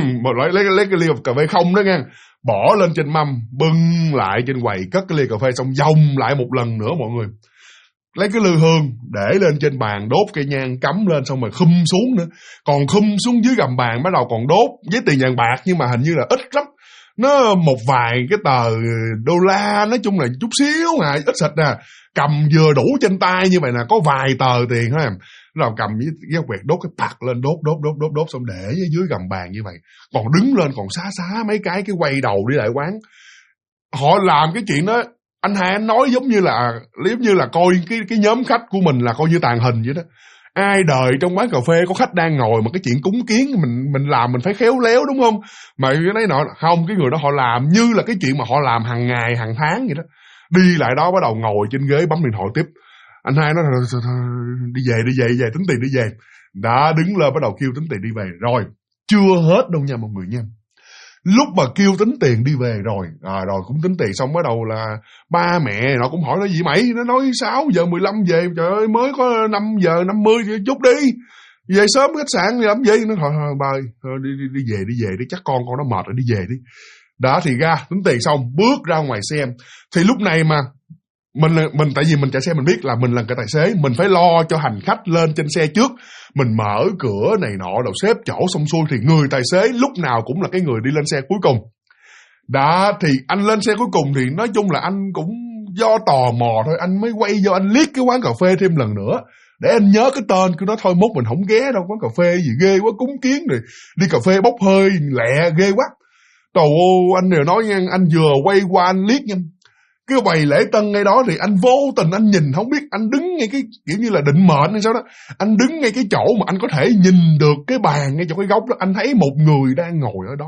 lấy cái ly cà phê không đó nha. Bỏ lên trên mâm, bưng lại trên quầy, cất cái ly cà phê xong vòng lại một lần nữa mọi người. Lấy cái lư hương để lên trên bàn, đốt cây nhang cắm lên xong rồi khum xuống nữa. Còn khum xuống dưới gầm bàn bắt đầu còn đốt với tiền vàng bạc, nhưng mà hình như là ít lắm. Nó một vài cái tờ đô la, nói chung là chút xíu ít xịt nè. Cầm vừa đủ trên tay như vậy nè, có vài tờ tiền thôi. Nó cầm với quẹt đốt cái tạc lên, đốt xong để dưới gầm bàn như vậy. Còn đứng lên còn xá mấy cái quay đầu đi lại quán. Họ làm cái chuyện đó, anh hai anh nói giống như là coi cái nhóm khách của mình là coi như tàn hình vậy đó. Ai đời trong quán cà phê có khách đang ngồi mà cái chuyện cúng kiến mình làm mình phải khéo léo đúng không? Mà cái đấy nọ không, cái người đó họ làm như là cái chuyện mà họ làm hàng ngày hàng tháng vậy đó. Đi lại đó bắt đầu ngồi trên ghế bấm điện thoại tiếp. Anh hai nói đi về tính tiền đi về. Đã đứng lên bắt đầu kêu tính tiền đi về. Rồi chưa hết đâu nha mọi người nha. Lúc mà kêu tính tiền đi về rồi cũng tính tiền xong bắt đầu là ba mẹ nó cũng hỏi nó gì mày, nó nói 6 giờ 15 về, trời ơi mới có 5 giờ 50 chút đi, về sớm khách sạn làm gì. Nó thôi ba ơi, đi về đi, chắc con nó mệt rồi, đi về đi. Đó thì ra tính tiền xong bước ra ngoài xe. Thì lúc này mà mình tại vì mình chạy xe mình biết là mình là cái tài xế, mình phải lo cho hành khách lên trên xe trước, mình mở cửa này nọ đầu xếp chỗ xong xuôi, thì người tài xế lúc nào cũng là cái người đi lên xe cuối cùng. Đó thì anh lên xe cuối cùng thì nói chung là anh cũng do tò mò thôi, anh mới quay vô anh liếc cái quán cà phê thêm lần nữa để anh nhớ cái tên. Cứ nói thôi mốt mình không ghé đâu, quán cà phê gì ghê quá, cúng kiến rồi đi cà phê bốc hơi lẹ ghê quá. Trời ơi, anh đều nói nha, anh vừa quay qua anh liếc nha, cái quầy lễ tân ngay đó thì anh vô tình anh nhìn, không biết anh đứng ngay cái kiểu như là định mệnh hay sao đó, anh đứng ngay cái chỗ mà anh có thể nhìn được cái bàn ngay chỗ cái góc đó. Anh thấy một người đang ngồi ở đó,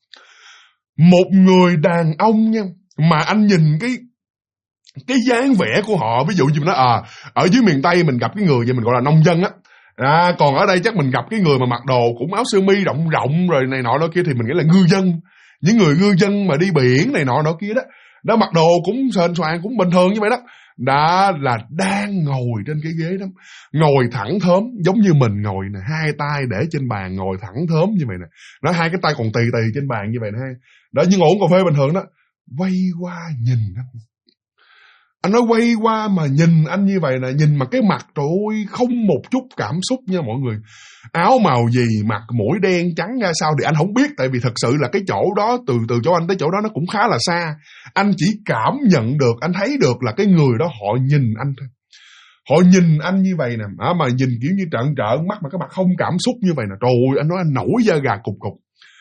một người đàn ông nha, mà anh nhìn cái dáng vẻ của họ. Ví dụ như nó ở dưới miền Tây mình gặp cái người vậy mình gọi là nông dân á, còn ở đây chắc mình gặp cái người mà mặc đồ cũng áo sơ mi rộng rộng rồi này nọ đó kia thì mình nghĩ là ngư dân, những người ngư dân mà đi biển này nọ đó kia đó. Đó mặc đồ cũng sền soàn cũng bình thường như vậy đó. Đã là đang ngồi trên cái ghế đó, ngồi thẳng thớm giống như mình ngồi nè, 2 tay để trên bàn ngồi thẳng thớm như vậy nè. Nó 2 cái tay còn tì trên bàn như vậy nè. Đó như ngồi uống cà phê bình thường đó. Quay qua nhìn đó. Anh nói quay qua mà nhìn anh như vậy nè, nhìn mà cái mặt trời ơi, không một chút cảm xúc nha mọi người. Áo màu gì, mặt mũi đen trắng ra sao thì anh không biết, tại vì thật sự là cái chỗ đó, từ chỗ anh tới chỗ đó nó cũng khá là xa. Anh chỉ cảm nhận được, anh thấy được là cái người đó họ nhìn anh thôi. Họ nhìn anh như vậy nè, mà nhìn kiểu như trợn trợn mắt mà các bạn không cảm xúc như vậy nè. Trời ơi, anh nói anh nổi da gà cục cục.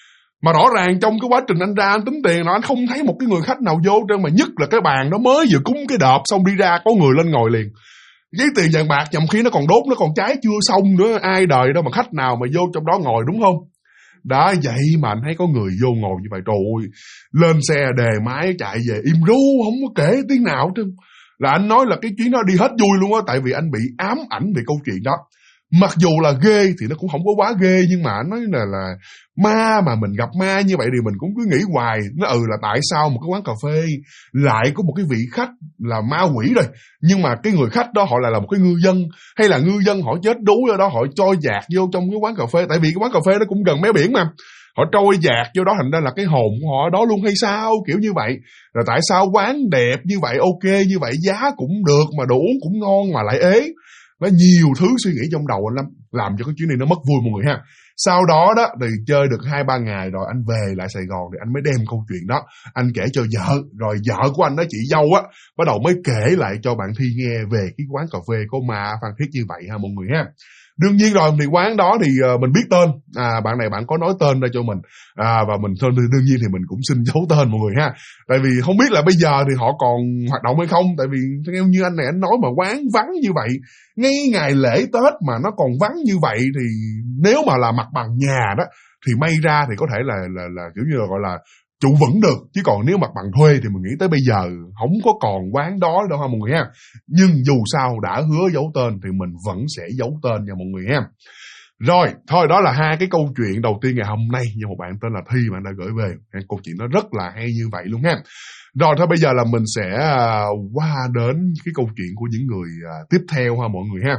Mà rõ ràng trong cái quá trình anh ra anh tính tiền nó anh không thấy một cái người khách nào vô trơn, mà nhất là cái bàn đó mới vừa cúng cái đợp xong đi ra có người lên ngồi liền. Giấy tiền vàng bạc nhầm khi nó còn đốt, nó còn cháy chưa xong nữa, ai đời đâu mà khách nào mà vô trong đó ngồi, đúng không? Đó, vậy mà anh thấy có người vô ngồi như vậy, trời ơi, lên xe đề máy chạy về im ru, không có kể tiếng nào hết trơn. Là anh nói là cái chuyến đó đi hết vui luôn á, tại vì anh bị ám ảnh về câu chuyện đó. Mặc dù là ghê thì nó cũng không có quá ghê, nhưng mà anh nói là ma, mà mình gặp ma như vậy thì mình cũng cứ nghĩ hoài, nó là tại sao một cái quán cà phê lại có một cái vị khách là ma quỷ rồi, nhưng mà cái người khách đó họ lại là một cái ngư dân, hay là ngư dân họ chết đuối ở đó họ trôi dạt vô trong cái quán cà phê, tại vì cái quán cà phê nó cũng gần mé biển mà, họ trôi dạt vô đó thành ra là cái hồn của họ ở đó luôn hay sao, kiểu như vậy. Rồi tại sao quán đẹp như vậy, ok như vậy, giá cũng được mà đồ uống cũng ngon mà lại ế. Có nhiều thứ suy nghĩ trong đầu anh lắm, làm cho cái chuyến này nó mất vui mọi người ha. Sau đó đó thì chơi được 2-3 ngày rồi anh về lại Sài Gòn thì anh mới đem câu chuyện đó anh kể cho vợ, rồi vợ của anh đó, chị dâu á, bắt đầu mới kể lại cho bạn Thi nghe về cái quán cà phê có ma Phan Thiết như vậy ha mọi người ha. Đương nhiên rồi thì quán đó thì mình biết tên, bạn này bạn có nói tên ra cho mình, và mình đương nhiên thì mình cũng xin giấu tên mọi người ha, tại vì không biết là bây giờ thì họ còn hoạt động hay không, tại vì theo như anh này anh nói mà quán vắng như vậy, ngay ngày lễ Tết mà nó còn vắng như vậy, thì nếu mà là mặt bằng nhà đó thì may ra thì có thể là kiểu như là gọi là trụ vững được, chứ còn nếu mặt bằng thuê thì mình nghĩ tới bây giờ không có còn quán đó đâu ha mọi người ha. Nhưng dù sao đã hứa giấu tên thì mình vẫn sẽ giấu tên nha mọi người ha. Rồi, thôi đó là hai cái câu chuyện đầu tiên ngày hôm nay do một bạn tên là Thi bạn đã gửi về. Câu chuyện nó rất là hay như vậy luôn ha. Rồi thôi bây giờ là mình sẽ qua đến cái câu chuyện của những người tiếp theo ha mọi người ha.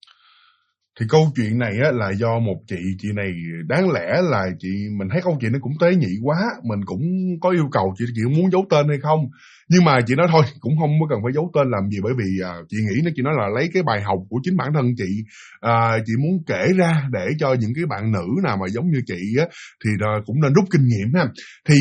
Thì câu chuyện này á, là do một chị này đáng lẽ là mình thấy câu chuyện nó cũng tế nhị quá, mình cũng có yêu cầu chị muốn giấu tên hay không, nhưng mà chị nói thôi cũng không có cần phải giấu tên làm gì, bởi vì chị nghĩ nó, chị nói là lấy cái bài học của chính bản thân chị muốn kể ra để cho những cái bạn nữ nào mà giống như chị á thì cũng nên rút kinh nghiệm ha. Thì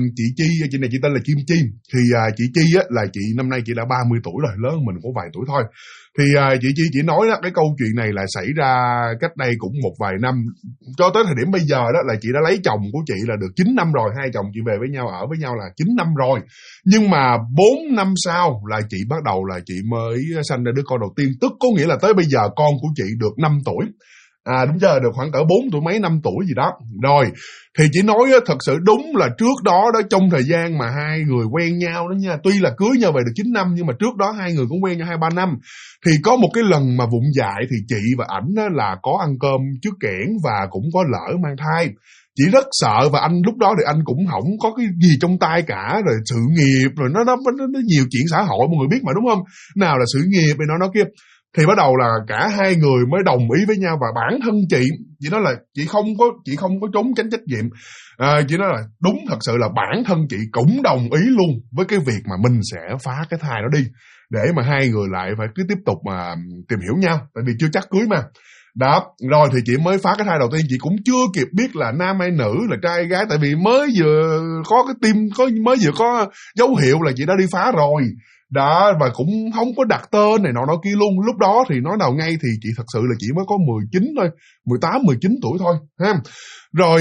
chị này chị tên là Kim Chi, thì chị Chi á là chị năm nay chị đã 30 tuổi rồi, lớn hơn mình có vài tuổi thôi. Thì chị Chi chỉ nói đó, cái câu chuyện này là xảy ra cách đây cũng một vài năm, cho tới thời điểm bây giờ đó là chị đã lấy chồng của chị là được 9 năm rồi, hai chồng chị về với nhau ở với nhau là 9 năm rồi, nhưng mà 4 năm sau là chị bắt đầu là chị mới sanh ra đứa con đầu tiên, tức có nghĩa là tới bây giờ con của chị được 5 tuổi. Đúng chưa, được khoảng cỡ 4 tuổi mấy 5 tuổi gì đó. Rồi thì chị nói thật sự đúng là trước đó trong thời gian mà hai người quen nhau đó nha, tuy là cưới nhau về được 9 năm nhưng mà trước đó hai người cũng quen nhau 2-3 năm. Thì có một cái lần mà vụng dại thì chị và ảnh là có ăn cơm trước kẽn và cũng có lỡ mang thai. Chị rất sợ và anh lúc đó thì anh cũng không có cái gì trong tay cả, rồi sự nghiệp rồi nó nhiều chuyện xã hội mọi người biết mà đúng không, nào là sự nghiệp này nó kia. Thì bắt đầu là cả hai người mới đồng ý với nhau, và bản thân chị nói là chị không có trốn tránh trách nhiệm. Chị nói là đúng, thật sự là bản thân chị cũng đồng ý luôn với cái việc mà mình sẽ phá cái thai đó đi, để mà hai người lại phải cứ tiếp tục mà tìm hiểu nhau, tại vì chưa chắc cưới mà. Đó, rồi thì chị mới phá cái thai đầu tiên, chị cũng chưa kịp biết là nam hay nữ, là trai hay gái, tại vì mới vừa có cái tim, mới vừa có dấu hiệu là chị đã đi phá rồi. Đó, và cũng không có đặt tên này nọ kia luôn. Lúc đó thì nói đầu ngay thì chị thật sự là chị mới có 19 thôi, 18, 19 tuổi thôi ha. Rồi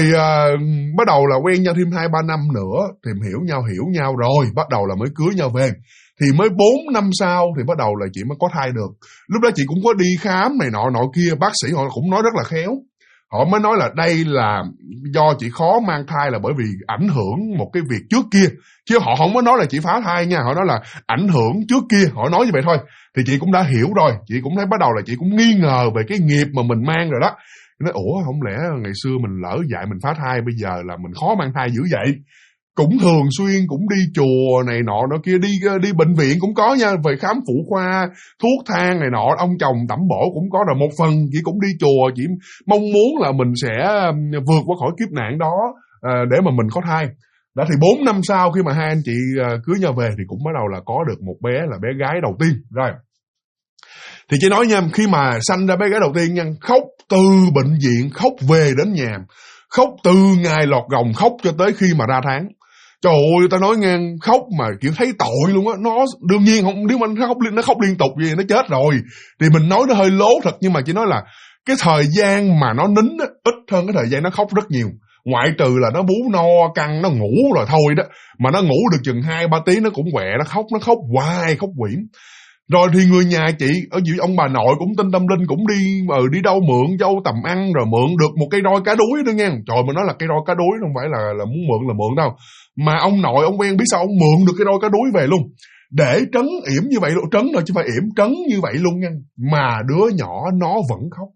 bắt đầu là quen nhau thêm 2-3 năm nữa, tìm hiểu nhau rồi bắt đầu là mới cưới nhau về. Thì mới 4 năm sau thì bắt đầu là chị mới có thai được. Lúc đó chị cũng có đi khám này nọ kia, bác sĩ họ cũng nói rất là khéo. Họ mới nói là đây là do chị khó mang thai là bởi vì ảnh hưởng một cái việc trước kia. Chứ họ không có nói là chị phá thai nha, họ nói là ảnh hưởng trước kia, họ nói như vậy thôi. Thì chị cũng đã hiểu rồi, chị cũng thấy bắt đầu là chị cũng nghi ngờ về cái nghiệp mà mình mang rồi đó. Nói ủa không lẽ ngày xưa mình lỡ dại mình phá thai, bây giờ là mình khó mang thai dữ vậy. Cũng thường xuyên cũng đi chùa này nọ kia, đi bệnh viện cũng có nha, về khám phụ khoa, thuốc thang này nọ, ông chồng tẩm bổ cũng có. Rồi một phần chị cũng đi chùa, chị mong muốn là mình sẽ vượt qua khỏi kiếp nạn đó để mà mình có thai. Đó thì 4 năm sau khi mà hai anh chị cưới nhau về thì cũng bắt đầu là có được một bé là bé gái đầu tiên. Rồi. Thì chị nói nha, khi mà sanh ra bé gái đầu tiên nha, khóc từ bệnh viện, khóc về đến nhà, khóc từ ngày lọt gồng, khóc cho tới khi mà ra tháng. Trời ơi, ta nói nghe, khóc mà kiểu thấy tội luôn á. Nó đương nhiên không, nếu mà nó khóc liên tục gì nó chết rồi. Thì mình nói nó hơi lố thật, nhưng mà chỉ nói là cái thời gian mà nó nín á, ít hơn cái thời gian nó khóc rất nhiều. Ngoại trừ là nó bú no căng, nó ngủ rồi thôi đó. Mà nó ngủ được chừng 2-3 tiếng nó cũng quẹ, nó khóc hoài, khóc quyển. Rồi thì người nhà chị, ở dưới ông bà nội cũng tin tâm linh, cũng đi đâu mượn dâu tầm ăn, rồi mượn được một cây roi cá đuối nữa nha. Trời, mà nói là cây roi cá đuối không phải là muốn mượn là mượn đâu. Mà ông nội, ông quen biết sao, ông mượn được cái roi cá đuối về luôn. Để trấn yểm như vậy luôn, trấn rồi chứ phải yểm, trấn như vậy luôn nha. Mà đứa nhỏ nó vẫn khóc.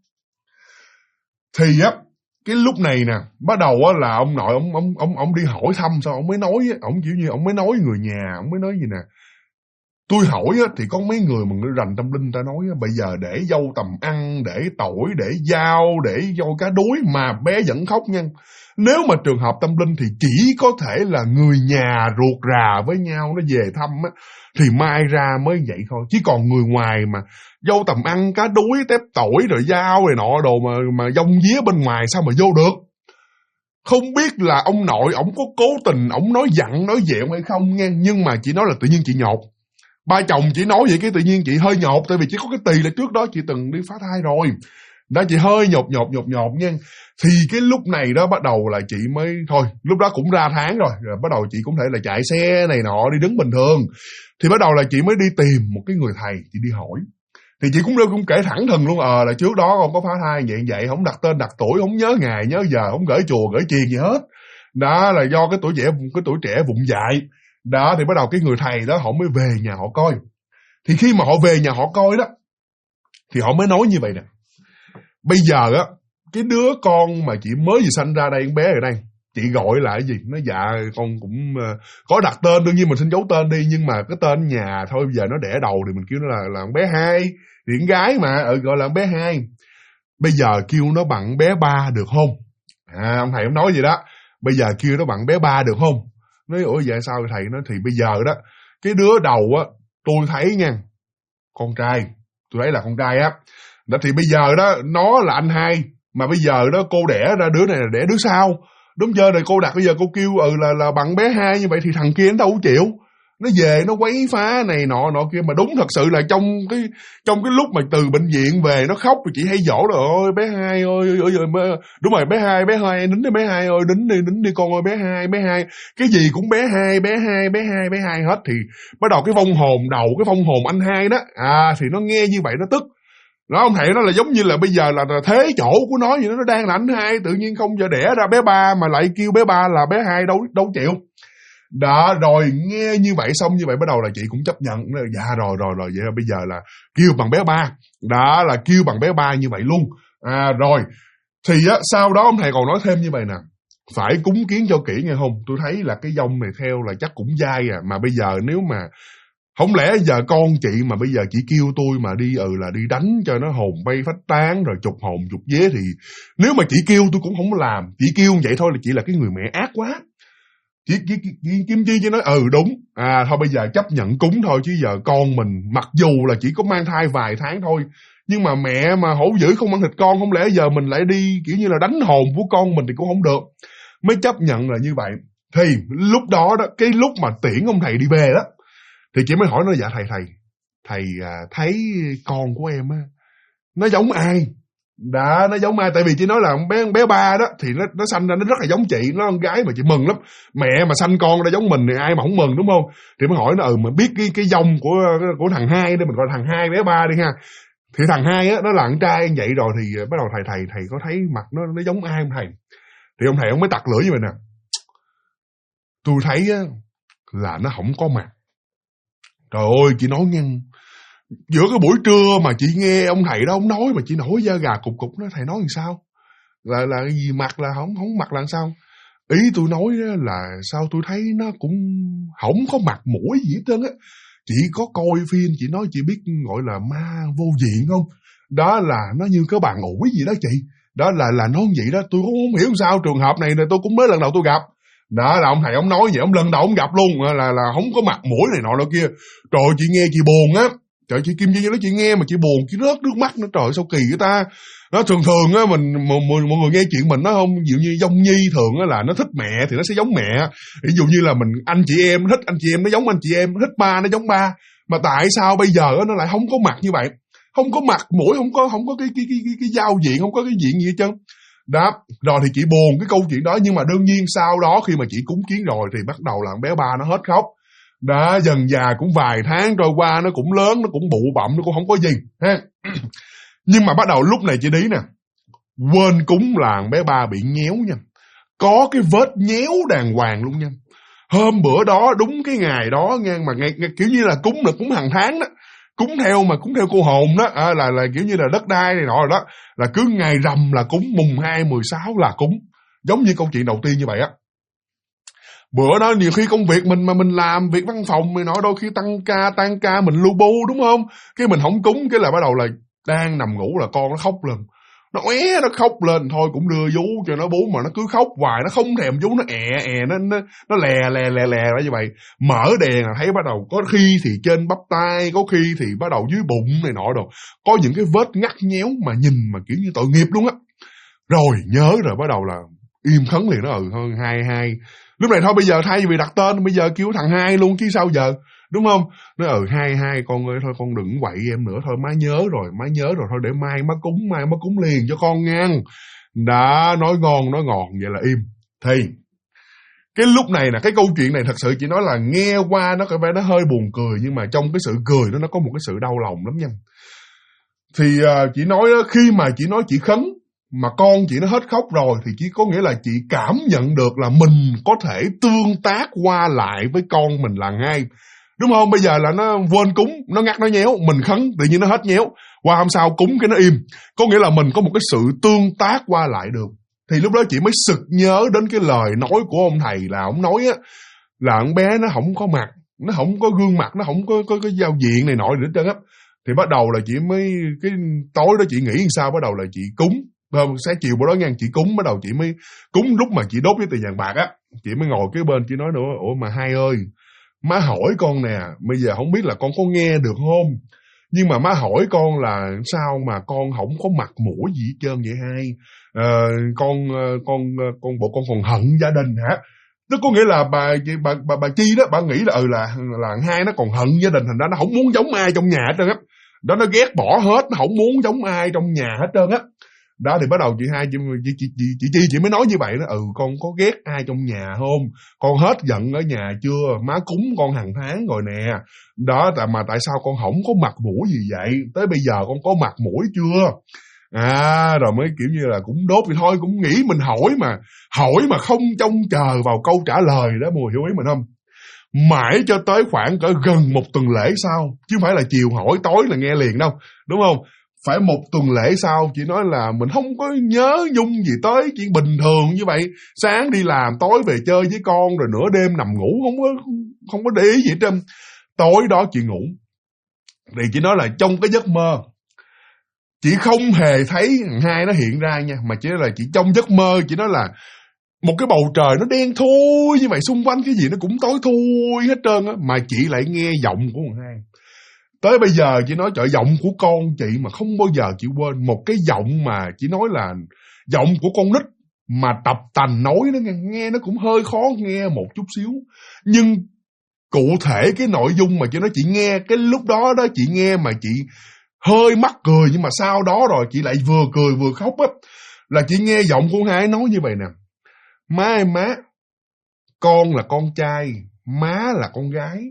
Thì á, cái lúc này nè, bắt đầu á là ông nội, ông đi hỏi thăm sao, ông mới nói, ông kiểu như ông mới nói người nhà, ông mới nói gì nè. Tôi hỏi á, thì có mấy người mà người rành tâm linh ta nói á, bây giờ để dâu tầm ăn, để tỏi, để dao, để dâu cá đuối mà bé vẫn khóc nha. Nếu mà trường hợp tâm linh thì chỉ có thể là người nhà ruột rà với nhau nó về thăm á, thì mai ra mới vậy thôi. Chứ còn người ngoài mà dâu tầm ăn, cá đuối, tép tỏi, rồi dao, rồi nọ đồ mà dông día bên ngoài sao mà vô được. Không biết là ông nội, ổng có cố tình, ổng nói dặn, nói dẹo hay không nha. Nhưng mà chỉ nói là tự nhiên chị nhột. Ba chồng chị nói vậy cái tự nhiên chị hơi nhột, tại vì chỉ có cái tỳ là trước đó chị từng đi phá thai rồi. Đó, chị hơi nhột nha. Thì cái lúc này đó bắt đầu là chị mới, thôi, lúc đó cũng ra tháng rồi bắt đầu chị cũng thể là chạy xe này nọ, đi đứng bình thường. Thì bắt đầu là chị mới đi tìm một cái người thầy, chị đi hỏi. Thì chị cũng kể thẳng thừng luôn, là trước đó con có phá thai vậy, không đặt tên, đặt tuổi, không nhớ ngày, nhớ giờ, không gửi chùa, gửi chiền gì hết. Đó là do cái tuổi trẻ vụng dại. Đó, thì bắt đầu cái người thầy đó họ mới về nhà họ coi. Thì khi mà họ về nhà họ coi đó, thì họ mới nói như vậy nè. Bây giờ á, cái đứa con mà chị mới vừa sanh ra đây, con bé ở đây, chị gọi là cái gì? Nó dạ con cũng có đặt tên, đương nhiên mình xin giấu tên đi, nhưng mà cái tên nhà thôi, bây giờ nó đẻ đầu thì mình kêu nó là con bé Hai. Thì con gái mà, gọi là con bé Hai. Bây giờ kêu nó bằng bé Ba được không? Ông thầy ông nói gì đó. Bây giờ kêu nó bằng bé Ba được không? Nói ủa vậy sao thầy? Nói thì bây giờ đó, cái đứa đầu á, tôi thấy nha, con trai, tôi thấy là con trai á. Đó thì bây giờ đó, nó là anh Hai, mà bây giờ đó cô đẻ ra đứa này là đẻ đứa sau. Đúng chưa? Rồi cô đặt bây giờ cô kêu là bằng bé Hai như vậy thì thằng kia nó đâu có chịu. Nó về nó quấy phá này nọ kia, mà đúng thật sự là trong cái lúc mà từ bệnh viện về nó khóc thì chị hay dỗ rồi, ôi bé Hai ơi, đúng rồi, bé Hai nín đi bé Hai ơi, nín đi con ơi, bé Hai, cái gì cũng bé Hai hết. Thì bắt đầu cái vong hồn đầu, cái vong hồn anh Hai đó, thì nó nghe như vậy nó tức. Đó, ông thầy nó là giống như là bây giờ là thế chỗ của nó vậy đó, nó đang là anh Hai, tự nhiên không giờ đẻ ra bé Ba mà lại kêu bé Ba là bé Hai, đâu chịu. Đó, rồi nghe như vậy xong như vậy bắt đầu là chị cũng chấp nhận. Dạ rồi vậy là bây giờ là kêu bằng bé Ba. Đó là kêu bằng bé Ba như vậy luôn. Rồi thì á, sau đó ông thầy còn nói thêm như vậy nè, phải cúng kiến cho kỹ nghe không. Tôi thấy là cái dông này theo là chắc cũng dai mà bây giờ nếu mà không lẽ giờ con chị mà bây giờ chị kêu tôi mà đi là đi đánh cho nó hồn bay phách tán rồi chục hồn chục vía, thì nếu mà chị kêu tôi cũng không làm. Chị kêu vậy thôi là chị là cái người mẹ ác quá. Kim Chi chỉ nói đúng, thôi bây giờ chấp nhận cúng thôi, chứ giờ con mình mặc dù là chỉ có mang thai vài tháng thôi, nhưng mà mẹ mà hổ dữ không ăn thịt con, không lẽ giờ mình lại đi kiểu như là đánh hồn của con mình thì cũng không được. Mới chấp nhận là như vậy. Thì lúc đó cái lúc mà tiễn ông thầy đi về đó, thì chị mới hỏi nó, dạ thầy thấy con của em á, nó giống ai? Đã, nó giống ai? Tại vì chị nói là bé Ba đó thì nó sanh ra nó rất là giống chị, nó con gái mà chị mừng lắm. Mẹ mà sanh con ra giống mình thì ai mà không mừng, đúng không? Thì mới hỏi nó mà biết cái dòng của thằng Hai đây, mình gọi thằng Hai bé Ba đi ha. Thì thằng Hai á, nó là con trai như vậy rồi, thì bắt đầu thầy có thấy mặt nó giống ai không thầy? Thì ông thầy ông mới tặc lưỡi như vậy nè. Tôi thấy á, là nó không có mặt. Trời ơi, chị nói nghe, giữa cái buổi trưa mà chị nghe ông thầy đó ông nói mà chị nổi da gà cục, nó thầy nói làm sao? Là cái gì mặt là không mặt là sao? Ý tôi nói là sao tôi thấy nó cũng không có mặt mũi gì hết trơn á. Chị có coi phim, chị nói chị biết gọi là ma vô diện không? Đó là nó như cái bàn ủi gì đó chị. Đó là nó vậy đó, tôi cũng không hiểu sao trường hợp này tôi cũng mới lần đầu tôi gặp. Đó là ông thầy ông nói vậy, ông lần đầu ông gặp luôn là không có mặt mũi này nọ đâu kia. Trời ơi, chị nghe chị buồn á. Trời, chị Kim Chi nói chị nghe mà chị buồn, chị rớt nước mắt nữa. Trời ơi, sao kỳ vậy ta. Nó thường á, mọi người nghe chuyện mình nó không, ví dụ như Dông Nhi thường á là nó thích mẹ thì nó sẽ giống mẹ. Ví dụ như là mình anh chị em thích anh chị em nó giống anh chị em, thích ba nó giống ba. Mà tại sao bây giờ nó lại không có mặt như vậy? Không có mặt mũi, không có cái giao diện, không có cái diện gì hết trơn. Đó, rồi thì chị buồn cái câu chuyện đó, nhưng mà đương nhiên sau đó khi mà chị cúng kiến rồi thì bắt đầu là bé ba nó hết khóc. Đó, dần dà cũng vài tháng trôi qua, nó cũng lớn, nó cũng bụ bặm, nó cũng không có gì ha. Nhưng mà bắt đầu lúc này chị Lý nè, quên cúng là bé ba bị nhéo nha. Có cái vết nhéo đàng hoàng luôn nha. Hôm bữa đó, đúng cái ngày đó nha, mà ngày kiểu như là cúng là cúng hàng tháng đó. Cúng theo cô hồn đó, là kiểu như là đất đai này nọ rồi đó. Là cứ ngày rằm là cúng, mùng 2, 16 là cúng. Giống như câu chuyện đầu tiên như vậy á. Bữa đó nhiều khi công việc mình mà mình làm việc văn phòng này nọ, đôi khi tan ca mình lu bu đúng không? Cái mình không cúng, cái là bắt đầu là đang nằm ngủ là con nó khóc lên. Nó khóc lên thôi cũng đưa vú cho nó bú, mà nó cứ khóc hoài, nó không thèm vú, nó nó lè ra như vậy. Mở đèn là thấy bắt đầu có khi thì trên bắp tay, có khi thì bắt đầu dưới bụng này nọ đồ. Có những cái vết ngắt nhéo mà nhìn mà kiểu như tội nghiệp luôn á. Rồi nhớ rồi bắt đầu là im khấn liền, nó hơn hai. Lúc này thôi bây giờ thay vì đặt tên, bây giờ kêu thằng Hai luôn chứ sao giờ, đúng không? Nó hai con ơi, thôi con đừng quậy em nữa, thôi má nhớ rồi thôi để mai má cúng liền cho con ngang. Đã nói ngon nói ngọt vậy là im. Thì cái lúc này nè, cái câu chuyện này thật sự chị nói là nghe qua nó có vẻ nó hơi buồn cười, nhưng mà trong cái sự cười đó nó có một cái sự đau lòng lắm nha. Thì chị nói đó, khi mà chị nói chị khấn mà con chị nó hết khóc rồi thì chỉ có nghĩa là chị cảm nhận được là mình có thể tương tác qua lại với con mình là ngay. Đúng không? Bây giờ là nó quên cúng, nó ngắt nó nhéo, mình khấn tự nhiên nó hết nhéo. Qua hôm sau cúng cái nó im. Có nghĩa là mình có một cái sự tương tác qua lại được. Thì lúc đó chị mới sực nhớ đến cái lời nói của ông thầy, là ông nói á, là con bé nó không có mặt, nó không có gương mặt, nó không có cái giao diện này nọ gì hết trơn á. Thì bắt đầu là chị mới, cái tối đó chị nghĩ sao, bắt đầu là chị cúng. Sáng chiều bữa đó nha, chị cúng, bắt đầu chị mới cúng, lúc mà chị đốt cái tiền vàng bạc á, chị mới ngồi cái bên chị nói nữa, ủa mà Hai ơi, má hỏi con nè, bây giờ không biết là con có nghe được không, nhưng mà má hỏi con là sao mà con không có mặt mũi gì hết trơn vậy Hai? Con bộ con còn hận gia đình hả? Tức có nghĩa là bà Chi đó, bà nghĩ là Hai nó còn hận gia đình, thành ra nó không muốn giống ai trong nhà hết trơn á. Đó, nó ghét bỏ hết, nó không muốn giống ai trong nhà hết trơn á. Đó thì bắt đầu chị Hai, chị Chi chị mới nói như vậy đó. Con có ghét ai trong nhà không? Con hết giận ở nhà chưa? Má cúng con hàng tháng rồi nè. Đó, mà tại sao con không có mặt mũi gì vậy? Tới bây giờ con có mặt mũi chưa? Rồi mới kiểu như là cũng đốt thì thôi, cũng nghĩ mình hỏi mà không trông chờ vào câu trả lời đó, mùi hiểu ý mình không? Mãi cho tới khoảng cỡ gần một tuần lễ sau, chứ không phải là chiều hỏi tối là nghe liền đâu, đúng không? Phải một tuần lễ sau, chị nói là mình không có nhớ nhung gì tới chuyện bình thường như vậy. Sáng đi làm, tối về chơi với con, rồi nửa đêm nằm ngủ, không có để ý gì hết trơn. Tối đó chị ngủ, thì chị nói là trong cái giấc mơ, chị không hề thấy Hai nó hiện ra nha, mà chỉ là chị trong giấc mơ, chị nói là một cái bầu trời nó đen thui như vậy, xung quanh cái gì nó cũng tối thui hết trơn á, mà chị lại nghe giọng của thằng Hai. Tới bây giờ chị nói trời, giọng của con chị mà không bao giờ chị quên. Một cái giọng mà chị nói là giọng của con nít, mà tập tành nói nó nghe nó cũng hơi khó nghe một chút xíu. Nhưng cụ thể cái nội dung mà chị nói chị nghe, cái lúc đó đó chị nghe mà chị hơi mắc cười, nhưng mà sau đó rồi chị lại vừa cười vừa khóc á. Là chị nghe giọng của Hai nói như vậy nè: má ơi má, con là con trai, má là con gái,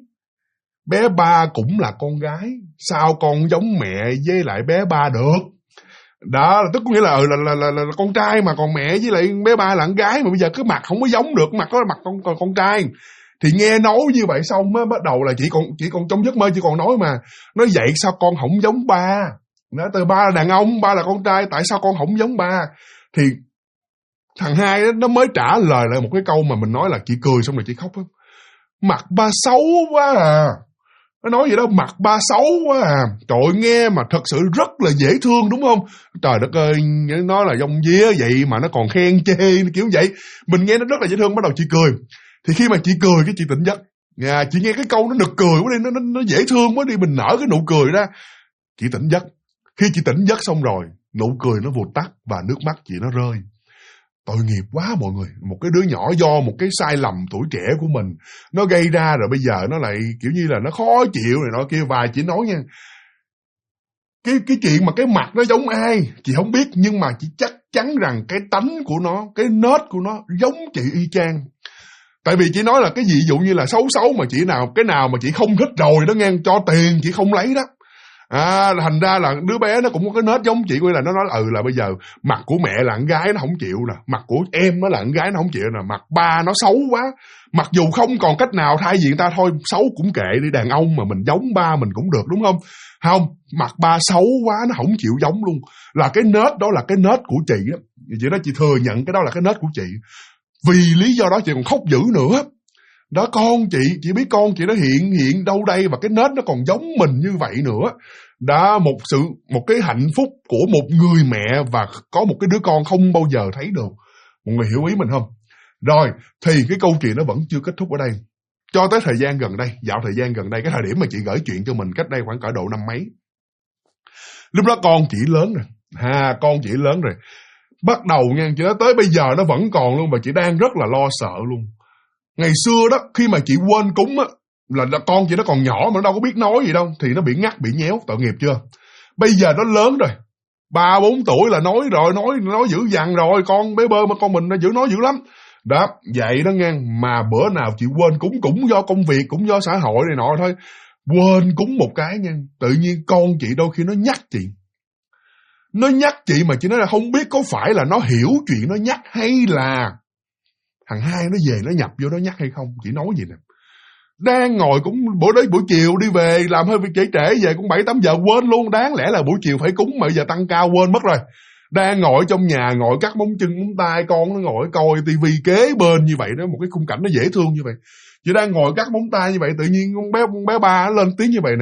bé Ba cũng là con gái, sao con giống mẹ với lại bé Ba được? Đó, tức có nghĩa là là con trai mà còn mẹ với lại bé Ba là con gái, mà bây giờ cái mặt không có giống được, mặt đó là mặt con trai. Thì nghe nói như vậy xong mới bắt đầu là chị còn trong giấc mơ chị còn nói vậy sao con không giống ba? Đó, từ Ba là đàn ông, Ba là con trai, tại sao con không giống ba? Thì thằng Hai đó, nó mới trả lời lại một cái câu mà mình nói là chị cười xong rồi chị khóc lắm. Mặt ba xấu quá à, Nó nói vậy đó, mặt ba xấu quá à. Trời ơi, nghe mà thật sự rất là dễ thương đúng không? Trời đất ơi, nó là dông día vậy mà nó còn khen chê kiểu vậy. Mình nghe nó rất là dễ thương, bắt đầu chị cười. Thì khi mà chị cười cái chị tỉnh giấc. Chị nghe cái câu nó nực cười quá đi, nó dễ thương quá đi, mình nở cái nụ cười ra. Chị tỉnh giấc. Khi chị tỉnh giấc xong rồi, nụ cười nó vụt tắt và nước mắt chị nó rơi. Tội nghiệp quá mọi người. Một cái đứa nhỏ do một cái sai lầm tuổi trẻ của mình nó gây ra, rồi bây giờ nó lại kiểu như là nó khó chịu này nọ kia. Và chị nói nha, cái chuyện mà cái mặt nó giống ai chị không biết, nhưng mà chị chắc chắn rằng cái tánh của nó, cái nết của nó giống chị y chang. Tại vì chị nói là cái ví dụ như là xấu xấu mà chị nào, cái nào mà chị không thích rồi đó nghe, cho tiền chị không lấy đó. Thành ra là đứa bé nó cũng có cái nết giống chị, coi là nó nói là bây giờ mặt của mẹ là con gái nó không chịu nè, mặt của em nó là con gái nó không chịu nè, mặt ba nó xấu quá. Mặc dù không còn cách nào thay vì người ta thôi, xấu cũng kệ đi, đàn ông mà mình giống ba mình cũng được đúng không? Không, mặt ba xấu quá nó không chịu giống luôn. Là cái nết đó là cái nết của chị á. Chị nói chị thừa nhận cái đó là cái nết của chị. Vì lý do đó chị còn khóc dữ nữa. Đó, con chị biết con chị nó hiện đâu đây, và cái nết nó còn giống mình như vậy nữa. Đó, một cái hạnh phúc của một người mẹ và có một cái đứa con không bao giờ thấy được. Mọi người hiểu ý mình không? Rồi, thì cái câu chuyện nó vẫn chưa kết thúc ở đây. Cho tới thời gian gần đây, dạo thời gian gần đây, cái thời điểm mà chị gửi chuyện cho mình cách đây khoảng cỡ độ năm mấy. Lúc đó con chị lớn rồi. Con chị lớn rồi. Bắt đầu nha, chị nói tới bây giờ nó vẫn còn luôn, và chị đang rất là lo sợ luôn. Ngày xưa đó, khi mà chị quên cúng á, là con chị nó còn nhỏ mà nó đâu có biết nói gì đâu, thì nó bị ngắt, bị nhéo, tội nghiệp chưa? Bây giờ nó lớn rồi, 3-4 tuổi là nói rồi, nói dữ dằn rồi, con bé bơ mà con mình nó nói dữ lắm. Đó, vậy đó nghe, mà bữa nào chị quên cúng cũng do công việc, cũng do xã hội này nọ thôi. Quên cúng một cái nha, tự nhiên con chị đôi khi nó nhắc chị. Nó nhắc chị mà chị nói là không biết có phải là nó hiểu chuyện nó nhắc, hay là thằng hai nó về nó nhập vô nó nhắc hay không. Chị nói gì nè, đang ngồi cũng buổi chiều đi về làm hơi việc trễ về cũng 7-8 giờ quên luôn. Đáng lẽ là buổi chiều phải cúng mà giờ tăng cao quên mất rồi. Đang ngồi trong nhà, ngồi cắt móng chân móng tay, con nó ngồi coi tivi kế bên như vậy đó, một cái khung cảnh nó dễ thương như vậy. Chị đang ngồi cắt móng tay như vậy, tự nhiên con bé ba nó lên tiếng như vậy nè,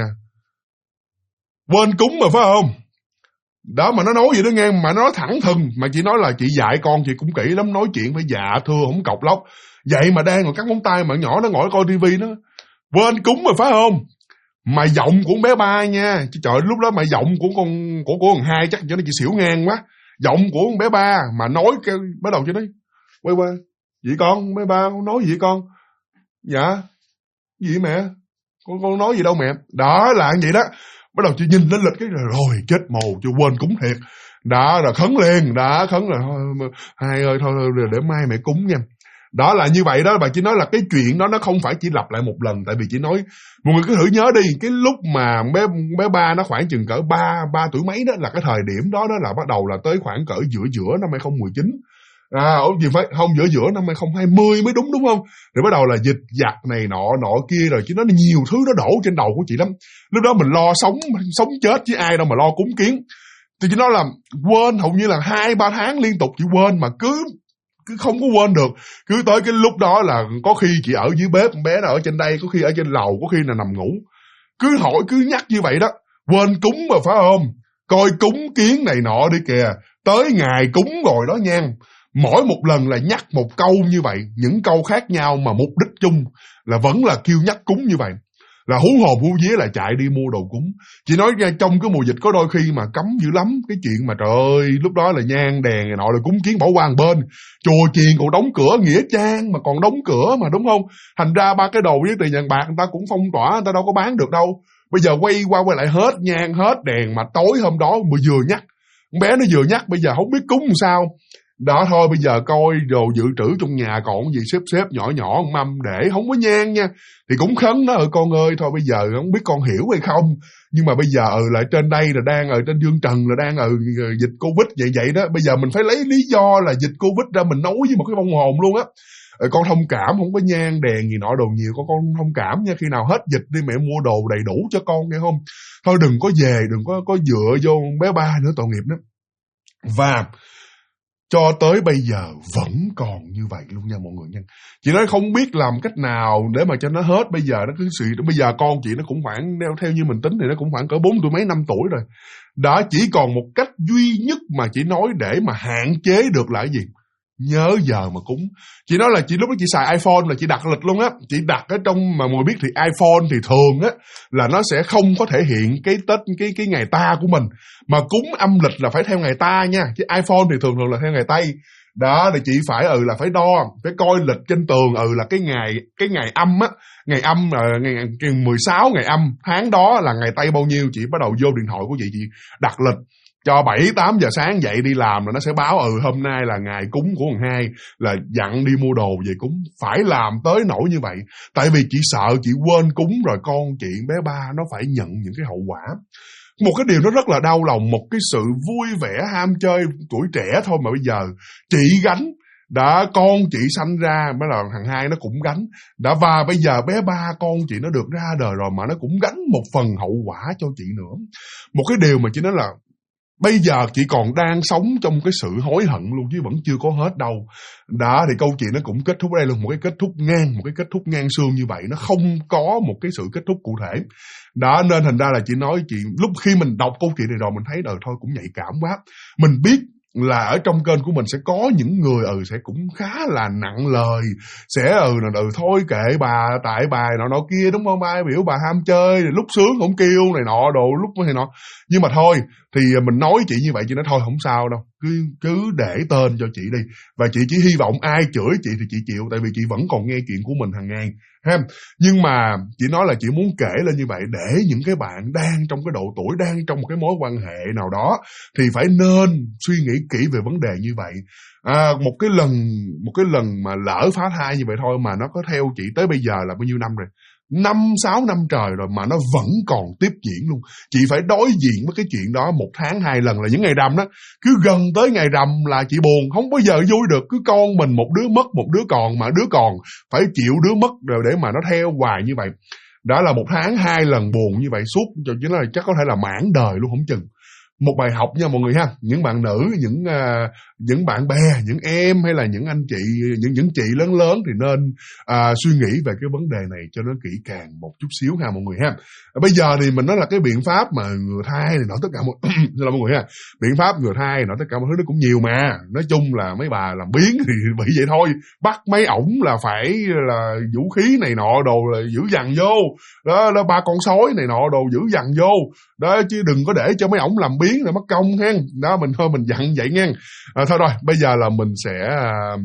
quên cúng mà phải không? Đó, mà nó nói gì đó nghe, mà nó nói thẳng thừng. Mà chị nói là chị dạy con chị cũng kỹ lắm, nói chuyện phải dạ thưa không cọc lóc. Vậy mà đang ngồi cắt móng tay, mà nhỏ nó ngồi coi tivi nó quên cúng mà phải không? Mà giọng của con bé ba nha, trời, lúc đó mà giọng của con hai chắc cho nó chị xỉu ngang quá. Giọng của con bé ba mà nói cái bắt đầu cho nó quay qua, gì con? Bé ba con nói gì vậy con? Dạ gì mẹ? Con nói gì đâu mẹ? Đó là vậy đó. Bắt đầu chị nhìn lên lịch cái rồi chết mồ, chưa quên cúng thiệt. Đó là khấn liền, đã khấn là thôi hai ơi, thôi để mai mẹ cúng nha. Đó là như vậy đó. Bà chỉ nói là cái chuyện đó nó không phải chỉ lặp lại một lần. Tại vì chị nói, mọi người cứ thử nhớ đi, cái lúc mà bé ba nó khoảng chừng cỡ 3 tuổi mấy đó, là cái thời điểm đó là bắt đầu là tới khoảng cỡ giữa năm 2019. Gì phải không, giữa năm 2020 mới đúng không? Rồi bắt đầu là dịch giặc này nọ kia, rồi chứ nó nhiều thứ nó đổ trên đầu của chị lắm. Lúc đó mình lo sống chết chứ ai đâu mà lo cúng kiến. Thì chị nói là quên hầu như là 2-3 tháng liên tục chị quên, mà cứ không có quên được. Cứ tới cái lúc đó là có khi chị ở dưới bếp, con bé nó ở trên đây, có khi ở trên lầu, có khi là nằm ngủ. Cứ hỏi, cứ nhắc như vậy đó. Quên cúng mà phải không? Coi cúng kiến này nọ đi kìa. Tới ngày cúng rồi đó nha. Mỗi một lần là nhắc một câu như vậy, những câu khác nhau mà mục đích chung là vẫn là kêu nhắc cúng như vậy. Là hú hồn hú vía là chạy đi mua đồ cúng. Chị nói ra trong cái mùa dịch có đôi khi mà cấm dữ lắm. Cái chuyện mà trời ơi, lúc đó là nhang đèn này nọ rồi cúng kiến bỏ qua một bên. Chùa chiền còn đóng cửa, nghĩa trang mà còn đóng cửa mà đúng không? Thành ra ba cái đồ với tiền vàng bạc người ta cũng phong tỏa, người ta đâu có bán được đâu. Bây giờ quay lại hết nhang hết đèn, mà tối hôm đó vừa nhắc, con bé nó vừa nhắc, bây giờ không biết cúng làm sao. Đó thôi, bây giờ coi đồ dự trữ trong nhà còn gì xếp nhỏ mâm để không có nhang nha. Thì cũng khấn nó, con ơi thôi bây giờ không biết con hiểu hay không, nhưng mà bây giờ lại trên đây là đang ở trên Dương Trần, là đang dịch Covid vậy đó. Bây giờ mình phải lấy lý do là dịch Covid ra mình nói với một cái vong hồn luôn á. Con thông cảm, không có nhang đèn gì nọ đồ nhiều, con thông cảm nha, khi nào hết dịch đi mẹ mua đồ đầy đủ cho con nghe không. Thôi đừng có về, đừng có dựa vô bé ba nữa, tội nghiệp lắm. Và cho tới bây giờ vẫn còn như vậy luôn nha mọi người nha. Chị nói không biết làm cách nào để mà cho nó hết. Bây giờ nó cứ bây giờ con chị nó cũng khoảng, theo như mình tính thì nó cũng khoảng cỡ 40 mấy năm tuổi rồi. Đó, chỉ còn một cách duy nhất mà chị nói để mà hạn chế được là cái gì? Nhớ giờ mà cúng. Chị nói là chị lúc đó chị xài iPhone là chị đặt lịch luôn á. Chị đặt ở trong, mà mọi người biết thì iPhone thì thường á là nó sẽ không có thể hiện cái Tết, cái ngày ta của mình. Mà cúng âm lịch là phải theo ngày ta nha. Chứ iPhone thì thường là theo ngày Tây. Đó, thì chị phải là phải đo, phải coi lịch trên tường là cái ngày âm á, ngày âm ngày 16 ngày âm, tháng đó là ngày Tây bao nhiêu, chị bắt đầu vô điện thoại của chị đặt lịch cho 7-8 giờ sáng dậy đi làm rồi nó sẽ báo hôm nay là ngày cúng của thằng Hai, là dặn đi mua đồ về cúng. Phải làm tới nỗi như vậy. Tại vì chị sợ chị quên cúng rồi con chị bé Ba nó phải nhận những cái hậu quả. Một cái điều nó rất là đau lòng, một cái sự vui vẻ ham chơi tuổi trẻ thôi mà bây giờ chị gánh. Đã, con chị sanh ra mới là thằng Hai nó cũng gánh. Đã, và bây giờ bé Ba con chị nó được ra đời rồi mà nó cũng gánh một phần hậu quả cho chị nữa. Một cái điều mà chị nói là bây giờ chị còn đang sống trong cái sự hối hận luôn chứ vẫn chưa có hết đâu. Đó, thì câu chuyện nó cũng kết thúc ở đây luôn. Một cái kết thúc ngang xương như vậy. Nó không có một cái sự kết thúc cụ thể. Đó, nên thành ra là chị nói chị, lúc khi mình đọc câu chuyện này rồi mình thấy thôi cũng nhạy cảm quá. Mình biết là ở trong kênh của mình sẽ có những người sẽ cũng khá là nặng lời, sẽ thôi kệ bà, tại bà nọ kia đúng không, ai biểu bà ham chơi, lúc sướng không kêu này nọ đồ, lúc này nọ. Nhưng mà thôi thì mình nói chị như vậy, chị nói thôi không sao đâu, cứ để tên cho chị đi. Và chị chỉ hy vọng ai chửi chị thì chị chịu, tại vì chị vẫn còn nghe chuyện của mình hàng ngày ha. Nhưng mà chị nói là chị muốn kể lên như vậy để những cái bạn đang trong cái độ tuổi, đang trong một cái mối quan hệ nào đó thì phải nên suy nghĩ kỹ về vấn đề như vậy. Một cái lần mà lỡ phá thai như vậy thôi mà nó có theo chị tới bây giờ là bao nhiêu năm rồi? 5-6 năm trời rồi mà nó vẫn còn tiếp diễn luôn. Chị phải đối diện với cái chuyện đó 1 tháng 2 lần là những ngày rằm đó. Cứ gần tới ngày rằm là chị buồn, không bao giờ vui được. Cứ con mình một đứa mất, một đứa còn, mà đứa còn phải chịu đứa mất rồi để mà nó theo hoài như vậy. Đó là 1 tháng 2 lần buồn như vậy suốt, cho chứ nó chắc có thể là mãn đời luôn không chừng. Một bài học nha mọi người ha. Những bạn nữ, những bạn bè, những em hay là những anh chị, những chị lớn thì nên suy nghĩ về cái vấn đề này cho nó kỹ càng một chút xíu ha mọi người ha. Bây giờ thì mình nói là cái biện pháp mà ngừa thai này nọ tất cả là mọi người ha. Biện pháp ngừa thai nọ tất cả mọi thứ nó cũng nhiều mà. Nói chung là mấy bà làm biến thì bị vậy thôi. Bắt mấy ổng là phải là vũ khí này nọ đồ là giữ dằn vô. Đó 3 con sói này nọ đồ giữ dằn vô. Đó, chứ đừng có để cho mấy ổng làm biến rồi mất công ha. Đó, mình dặn vậy nha. Thôi rồi, bây giờ là mình sẽ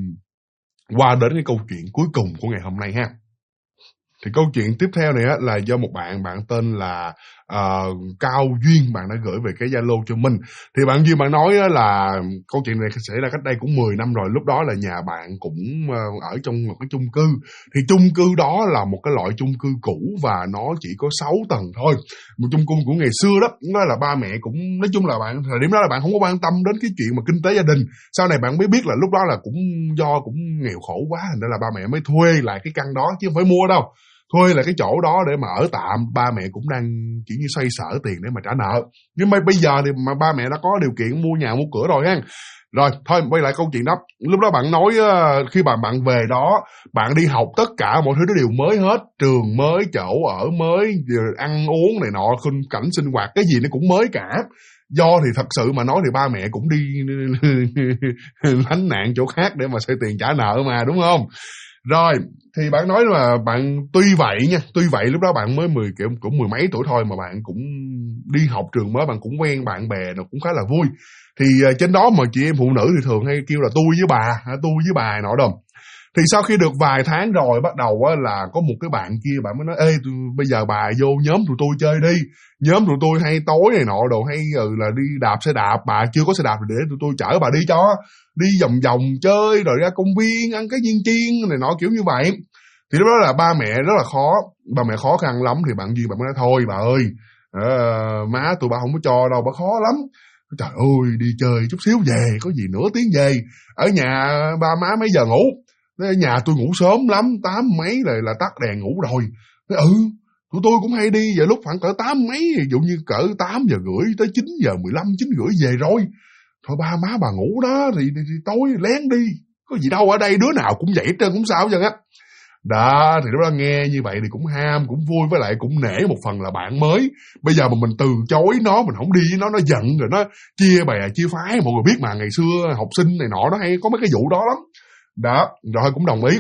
qua đến cái câu chuyện cuối cùng của ngày hôm nay ha. Thì câu chuyện tiếp theo này là do một bạn tên là Cao Duyên, bạn đã gửi về cái Zalo cho mình. Thì bạn Duyên bạn nói là câu chuyện này xảy ra cách đây cũng 10 năm rồi. Lúc đó là nhà bạn cũng ở trong một cái chung cư. Thì chung cư đó là một cái loại chung cư cũ và nó chỉ có 6 tầng thôi. Một chung cư của ngày xưa đó. Nói là ba mẹ cũng, nói chung là bạn thời điểm đó là bạn không có quan tâm đến cái chuyện mà kinh tế gia đình. Sau này bạn mới biết là lúc đó là cũng do cũng nghèo khổ quá, nên là ba mẹ mới thuê lại cái căn đó chứ không phải mua đâu. Thuê là cái chỗ đó để mà ở tạm, ba mẹ cũng đang kiểu như xoay sở tiền để mà trả nợ. Nhưng mà bây giờ thì mà ba mẹ đã có điều kiện mua nhà mua cửa rồi ha. Rồi, thôi quay lại câu chuyện đó. Lúc đó bạn nói khi bạn về đó, bạn đi học tất cả mọi thứ nó đều mới hết. Trường mới, chỗ ở mới, ăn uống này nọ, khung cảnh sinh hoạt, cái gì nó cũng mới cả. Do thì thật sự mà nói thì ba mẹ cũng đi lánh nạn chỗ khác để mà xoay tiền trả nợ mà, đúng không? Rồi, thì bạn nói là bạn tuy vậy lúc đó bạn mới cũng 10 mấy tuổi thôi mà bạn cũng đi học trường mới, bạn cũng quen bạn bè nó cũng khá là vui. Thì trên đó mà chị em phụ nữ thì thường hay kêu là tôi với bà nọ đâu. Thì sau khi được vài tháng rồi bắt đầu là có một cái bạn kia, bạn mới nói ê bây giờ bà vô nhóm tụi tôi chơi đi. Nhóm tụi tôi hay tối này nọ đồ hay là đi đạp xe đạp, bà chưa có xe đạp để tụi tôi chở bà đi cho. Đi vòng vòng chơi rồi ra công viên ăn cái viên chiên này nọ kiểu như vậy. Thì lúc đó là ba mẹ rất là khó khăn lắm. Thì bạn Duy bạn mới nói thôi bà ơi, má tụi bà không có cho đâu, bà khó lắm. Trời ơi, đi chơi chút xíu về, có gì nửa tiếng về. Ở nhà ba má mấy giờ ngủ? Ở nhà tôi ngủ sớm lắm, 8 mấy là tắt đèn ngủ rồi. Tụi tôi cũng hay đi về lúc khoảng cỡ 8 mấy, ví dụ như cỡ 8 giờ rưỡi tới 9 giờ 15, 9 rưỡi về rồi. thôi ba má bà ngủ đó thì tối lén đi, có gì đâu, ở đây đứa nào cũng vậy trơn, cũng sao chứ á. Đó, thì lúc đó nghe như vậy thì cũng ham, cũng vui, với lại cũng nể một phần là bạn mới. Bây giờ mà mình từ chối nó, mình không đi với nó giận rồi nó chia bè chia phái. Mọi người biết mà, ngày xưa học sinh này nọ đó hay có mấy cái vụ đó lắm. Đó, rồi cũng đồng ý.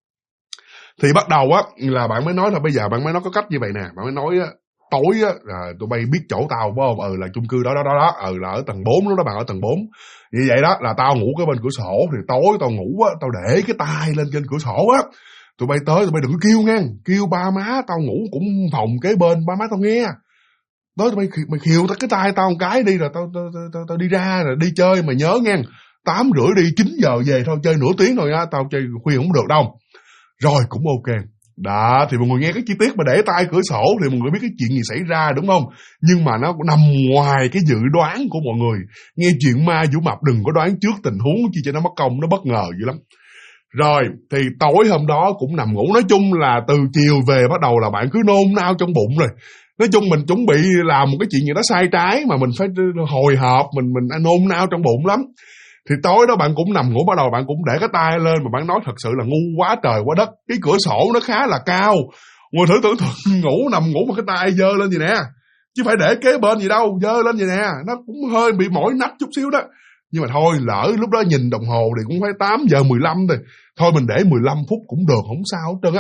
Thì bắt đầu á là bạn mới nói là bây giờ bạn mới nói có cách như vậy nè, bạn mới nói á, tối á tụi bay biết chỗ tao phải không? Là chung cư đó, là ở tầng 4 lúc đó, bạn ở tầng 4. Như vậy đó là tao ngủ cái bên cửa sổ, thì tối tao ngủ á, tao để cái tay lên trên cửa sổ á. Tụi bay tới, tụi bay đừng có kêu nghe, kêu ba má tao ngủ cũng phòng kế bên, ba má tao nghe. Tới tụi mày khiêu cái tay tao một cái đi, rồi tao đi ra rồi đi chơi, mà nhớ nghe, 8:30 đi, 9 giờ về thôi, chơi nửa tiếng thôi á, tao chơi khuya không được đâu. Rồi cũng ok. Đó, thì mọi người nghe cái chi tiết mà để tay cửa sổ thì mọi người biết cái chuyện gì xảy ra đúng không? Nhưng mà nó nằm ngoài cái dự đoán của mọi người. Nghe chuyện ma Vũ Mập đừng có đoán trước tình huống chi cho nó mất công, nó bất ngờ dữ lắm. Rồi, thì tối hôm đó cũng nằm ngủ. Nói chung là từ chiều về bắt đầu là bạn cứ nôn nao trong bụng rồi. Nói chung mình chuẩn bị làm một cái chuyện gì đó sai trái mà mình phải hồi hộp, mình nôn nao trong bụng lắm. Thì tối đó bạn cũng nằm ngủ, bắt đầu bạn cũng để cái tay lên mà bạn nói thật sự là ngu quá trời quá đất. Cái cửa sổ nó khá là cao. Ngồi thử tưởng tượng nằm ngủ mà cái tay dơ lên gì nè. Chứ phải để kế bên gì đâu, dơ lên gì nè. Nó cũng hơi bị mỏi nách chút xíu đó. Nhưng mà thôi, lỡ lúc đó nhìn đồng hồ thì cũng phải 8:15 rồi. Thôi mình để 15 phút cũng được, không sao hết trơn á.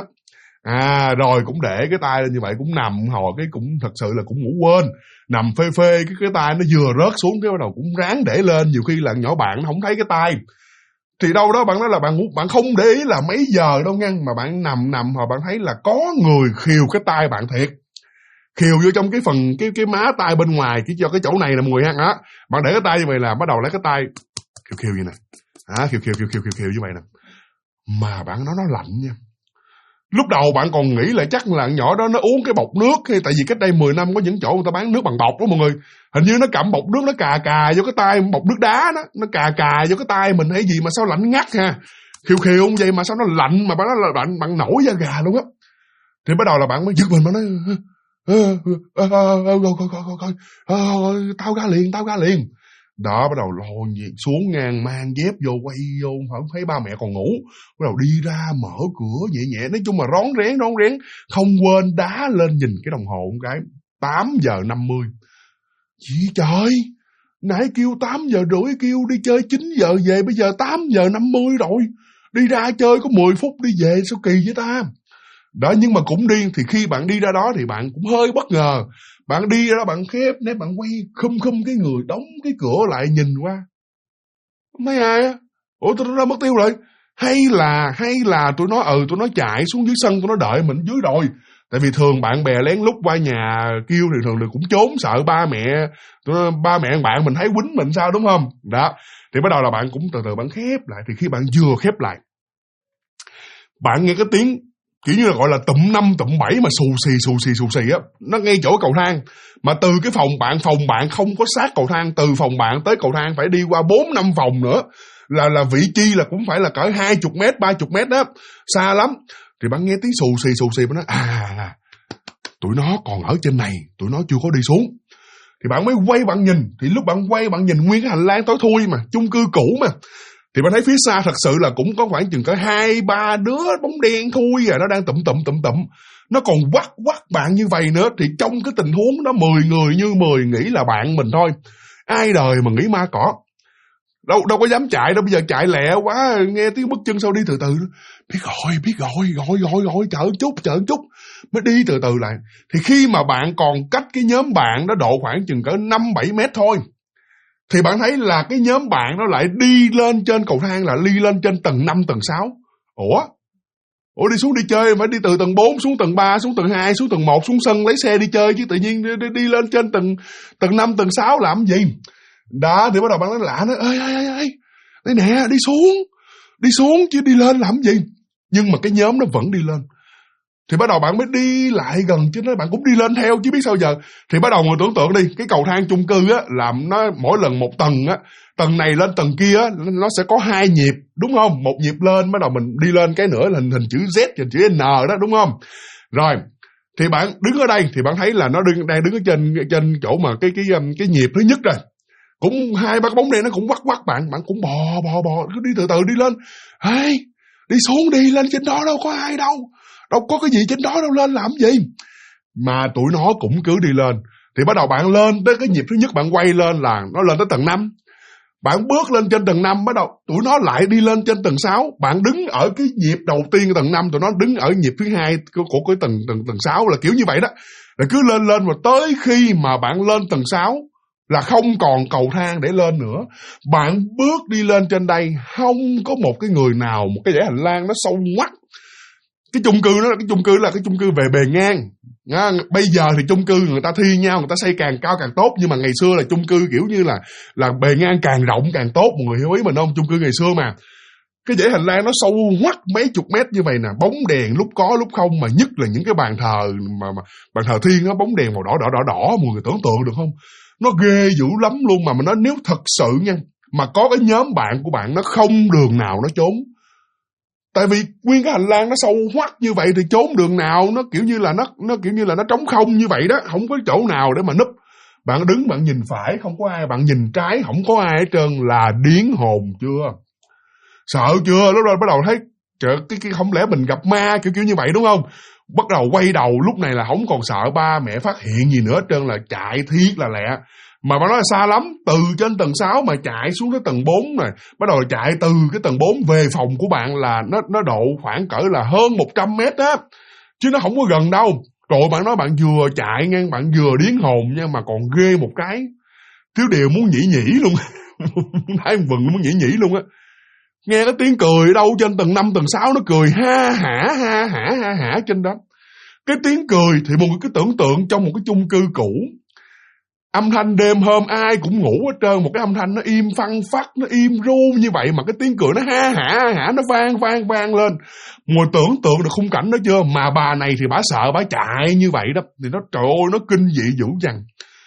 Rồi cũng để cái tay lên như vậy, cũng nằm hồi cái cũng thật sự là cũng ngủ quên. Nằm phê cái tay nó vừa rớt xuống, cái bắt đầu cũng ráng để lên. Nhiều khi là nhỏ bạn nó không thấy cái tay. Thì đâu đó bạn nói là bạn ngủ, bạn không để ý là mấy giờ đâu nha. Mà bạn nằm hồi bạn thấy là có người khiêu cái tay bạn thiệt. Khiêu vô trong cái phần cái má tay bên ngoài, cho cái chỗ này là mọi người ha. Bạn để cái tay như vậy là bắt đầu lấy cái tay khiêu như này. Khiêu như vậy nè. Mà bạn nói nó lạnh nha. Lúc đầu bạn còn nghĩ là chắc là nhỏ đó nó uống cái bọc nước, hay tại vì cách đây 10 năm có những chỗ người ta bán nước bằng bọc đó mọi người. Hình như nó cầm bọc nước, nó cà vô cái tay, bọc nước đá đó, nó cà vô cái tay mình hay gì mà sao lạnh ngắt ha. Khiêu không vậy mà sao nó lạnh, mà bạn nói là bạn nổi da gà luôn á. Thì bắt đầu là bạn mới giật mình, mà nói tao ra liền. Đó, bắt đầu lôi xuống ngang, mang dép vô, quay vô, không thấy ba mẹ còn ngủ. Bắt đầu đi ra mở cửa nhẹ nhẹ, nói chung mà rón rén, không quên đá lên nhìn cái đồng hồ một cái, 8:50. Chị trời, nãy kêu 8:30, kêu đi chơi 9 giờ về, bây giờ 8:50 rồi. Đi ra chơi có 10 phút đi về, sao kỳ vậy ta? Đó, nhưng mà cũng điên. Thì khi bạn đi ra đó thì bạn cũng hơi bất ngờ. Bạn đi ra đó, bạn khép nép, bạn quay khum cái người, đóng cái cửa lại nhìn qua. Không thấy ai á. Ủa, tụi nó mất tiêu rồi. Hay là tụi nó chạy xuống dưới sân, tụi nó đợi mình dưới rồi. Tại vì thường bạn bè lén lút qua nhà kêu thì thường cũng trốn, sợ ba mẹ bạn mình thấy quýnh mình sao, đúng không? Đó, thì bắt đầu là bạn cũng từ từ bạn khép lại. Thì khi bạn vừa khép lại, bạn nghe cái tiếng kiểu như là gọi là tụm 5 tụm 7 mà xù xì á, nó ngay chỗ cầu thang. Mà từ cái phòng bạn không có sát cầu thang, từ phòng bạn tới cầu thang phải đi qua 4-5 phòng nữa, là vị trí là cũng phải là cỡ 20 mét 30 mét đó, xa lắm. Thì bạn nghe tiếng xù xì bạn nói tụi nó còn ở trên này, tụi nó chưa có đi xuống. Thì bạn mới quay bạn nhìn. Thì lúc bạn quay bạn nhìn nguyên cái hành lang tối thui mà, chung cư cũ mà, thì bạn thấy phía xa thật sự là cũng có khoảng chừng cỡ 2-3 đứa bóng đen thui nó đang tụm. Nó còn quắt bạn như vậy nữa. Thì trong cái tình huống đó 10 người như 10 nghĩ là bạn mình thôi. Ai đời mà nghĩ ma cỏ. Đâu có dám chạy đâu, bây giờ chạy lẹ quá, nghe tiếng bước chân sau đi từ từ. Biết gọi, chờ chút, mới đi từ từ lại. Thì khi mà bạn còn cách cái nhóm bạn đó độ khoảng chừng cỡ 5-7 mét thôi, thì bạn thấy là cái nhóm bạn nó lại đi lên trên cầu thang, là đi lên trên tầng 5, tầng 6. Ủa đi xuống đi chơi phải đi từ tầng 4 xuống tầng 3, xuống tầng 2, xuống tầng 1, xuống sân lấy xe đi chơi, chứ tự nhiên đi lên trên tầng 5, tầng 6 làm gì? Đó, thì bắt đầu bạn nói lạ, nói ơi, đây nè, đi xuống chứ đi lên làm gì? Nhưng mà cái nhóm nó vẫn đi lên. Thì bắt đầu bạn mới đi lại gần, chứ nó bạn cũng đi lên theo chứ biết sao giờ. Thì bắt đầu ngồi tưởng tượng đi, cái cầu thang chung cư á, làm nó mỗi lần một tầng á, tầng này lên tầng kia á, nó sẽ có 2 nhịp, đúng không? Một nhịp lên, bắt đầu mình đi lên cái nữa là hình chữ Z, hình chữ N đó, đúng không? Rồi, thì bạn đứng ở đây thì bạn thấy là nó đang đứng ở trên chỗ mà cái nhịp thứ nhất rồi. cũng hai ba cái bóng đen nó cũng quắt quắt bạn cũng bò cứ đi từ từ đi lên. Hey, đi xuống đi, lên trên đó đâu có ai đâu có cái gì trên đó đâu, lên làm gì. Mà tụi nó cũng cứ đi lên. Thì bắt đầu bạn lên tới cái nhịp thứ nhất, bạn quay lên là nó lên tới tầng 5. Bạn bước lên trên tầng 5, bắt đầu tụi nó lại đi lên trên tầng 6. Bạn đứng ở cái nhịp đầu tiên tầng 5, tụi nó đứng ở nhịp thứ hai của cái tầng 6, là kiểu như vậy đó. Rồi cứ lên và tới khi mà bạn lên tầng 6 là không còn cầu thang để lên nữa. Bạn bước đi lên trên đây, không có một cái người nào, một cái dãy hành lang nó sâu ngoắt. Cái chung cư đó, cái chung cư về bề ngang. Bây giờ thì chung cư người ta thi nhau, người ta xây càng cao càng tốt, nhưng mà ngày xưa là chung cư kiểu như là bề ngang càng rộng càng tốt, mọi người hiểu ý mình không? Chung cư ngày xưa mà cái dãy hành lang nó sâu hoắt mấy chục mét như vậy nè, bóng đèn lúc có lúc không, mà nhất là những cái bàn thờ mà bàn thờ thiên nó bóng đèn màu đỏ, mọi người tưởng tượng được không? Nó ghê dữ lắm luôn. Mà mình nói nếu thật sự nha, mà có cái nhóm bạn của bạn nó không đường nào nó trốn. Tại vì nguyên cái hành lang nó sâu hoắt như vậy thì trốn đường nào, nó kiểu như là nó kiểu như là nó trống không như vậy đó, không có chỗ nào để mà núp. Bạn đứng bạn nhìn phải không có ai, bạn nhìn trái không có ai hết trơn, là điếng hồn chưa? Sợ chưa? Lúc đó bắt đầu thấy trời, cái không lẽ mình gặp ma kiểu như vậy đúng không? Bắt đầu quay đầu, lúc này là không còn sợ ba mẹ phát hiện gì nữa hết trơn, là chạy thiết là lẹ. Mà bạn nói là xa lắm, từ trên tầng 6 mà chạy xuống tới tầng 4 này, bắt đầu chạy từ cái tầng 4 về phòng của bạn là nó độ khoảng cỡ là hơn 100 mét á, chứ nó không có gần đâu. Rồi bạn nói bạn vừa chạy ngang, bạn vừa điếng hồn nha, mà còn ghê một cái, thiếu điều muốn nhỉ luôn. Thấy vừng muốn nhỉ luôn á. Nghe cái tiếng cười đâu trên tầng 5, tầng 6 nó cười ha hả trên đó. Cái tiếng cười thì mọi người cứ tưởng tượng trong một cái chung cư cũ, âm thanh đêm hôm ai cũng ngủ hết trơn, một cái âm thanh nó im phăng phắc, nó im ru như vậy, mà cái tiếng cười nó ha hả nó vang lên. Mọi tưởng tượng được khung cảnh đó chưa? Mà bà này thì bà sợ, bà chạy như vậy đó, thì nó trời ơi nó kinh dị dữ dằn.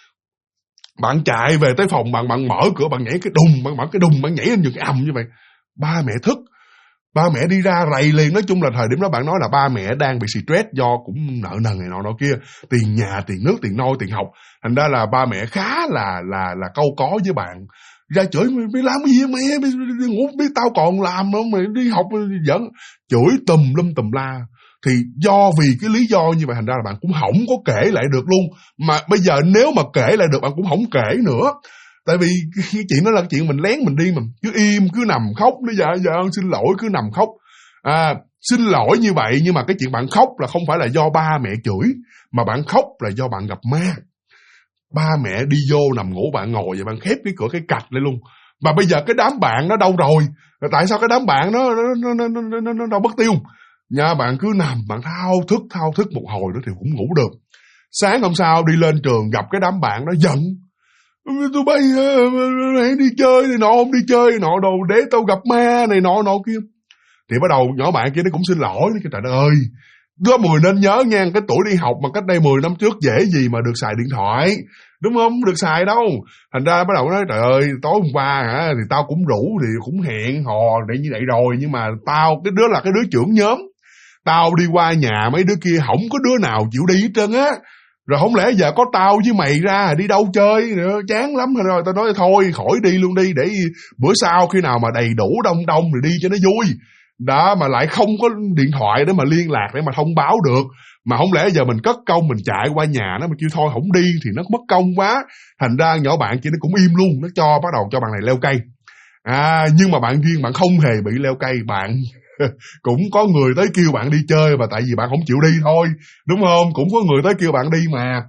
Bạn chạy về tới phòng, bạn mở cửa, bạn nhảy cái đùng, bạn mở cái đùng, bạn nhảy lên giường cái ầm như vậy. Ba mẹ thức, ba mẹ đi ra rầy liền. Nói chung là thời điểm đó bạn nói là ba mẹ đang bị stress do cũng nợ nần này nọ kia, tiền nhà, tiền nước, tiền nôi, tiền học. Thành ra là ba mẹ khá là câu có với bạn. Ra chửi mày làm cái gì mày, mày ngủ biết tao còn làm nữa, mày đi học giỡn, chửi tùm lum tùm la. Thì do vì cái lý do như vậy, thành ra là bạn cũng không có kể lại được luôn. Mà bây giờ nếu mà kể lại được bạn cũng không kể nữa. Tại vì cái chuyện đó là cái chuyện mình lén mình đi mà, cứ im, cứ nằm khóc. Bây giờ xin lỗi, cứ nằm khóc. Xin lỗi như vậy, nhưng mà cái chuyện bạn khóc là không phải là do ba mẹ chửi, mà bạn khóc là do bạn gặp ma. Ba mẹ đi vô nằm ngủ, bạn ngồi vậy, bạn khép cái cửa cái cạch lại luôn. Mà bây giờ cái đám bạn nó đâu rồi? Tại sao cái đám bạn nó đâu mất tiêu? Nha, bạn cứ nằm, bạn thao thức một hồi nữa thì cũng ngủ được. Sáng hôm sau đi lên trường gặp cái đám bạn nó giận. Tụi bay hãy đi chơi này nọ, không đi chơi này nọ đâu, để tao gặp ma này nọ kia. Thì bắt đầu nhỏ bạn kia nó cũng xin lỗi. Nó kêu trời ơi, đứa mười nên nhớ nha, cái tuổi đi học mà cách đây 10 năm trước dễ gì mà được xài điện thoại, đúng không? Được xài đâu. Thành ra bắt đầu nói trời ơi, tối hôm qua hả, thì tao cũng rủ, thì cũng hẹn hò để như vậy rồi, nhưng mà tao, cái đứa là cái đứa trưởng nhóm, tao đi qua nhà mấy đứa kia không có đứa nào chịu đi hết trơn á. Rồi không lẽ giờ có tao với mày ra đi đâu chơi nữa, chán lắm. Rồi tao nói thôi khỏi đi luôn đi, để bữa sau khi nào mà đầy đủ đông rồi đi cho nó vui. Đó, mà lại không có điện thoại để mà liên lạc, để mà thông báo được. Mà không lẽ giờ mình cất công mình chạy qua nhà nó mà kêu thôi không đi thì nó mất công quá. Thành ra nhỏ bạn kia nó cũng im luôn, nó bắt đầu cho bạn này leo cây. Nhưng mà bạn duyên bạn không hề bị leo cây, bạn cũng có người tới kêu bạn đi chơi, và tại vì bạn không chịu đi thôi, đúng không? Cũng có người tới kêu bạn đi mà.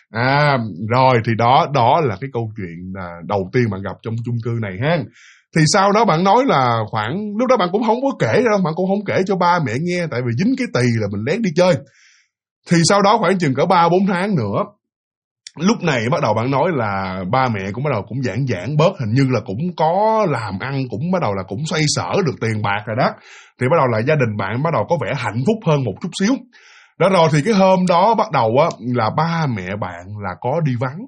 Rồi thì đó là cái câu chuyện đầu tiên bạn gặp trong chung cư này ha. Thì sau đó bạn nói là khoảng lúc đó bạn cũng không có kể đâu, bạn cũng không kể cho ba mẹ nghe, tại vì dính cái tì là mình lén đi chơi. Thì sau đó khoảng chừng cỡ 3-4 tháng nữa, lúc này bắt đầu bạn nói là ba mẹ cũng bắt đầu cũng giãn bớt, hình như là cũng có làm ăn, cũng bắt đầu là cũng xoay sở được tiền bạc rồi đó. Thì bắt đầu là gia đình bạn bắt đầu có vẻ hạnh phúc hơn một chút xíu. Đó rồi thì cái hôm đó bắt đầu á là ba mẹ bạn là có đi vắng.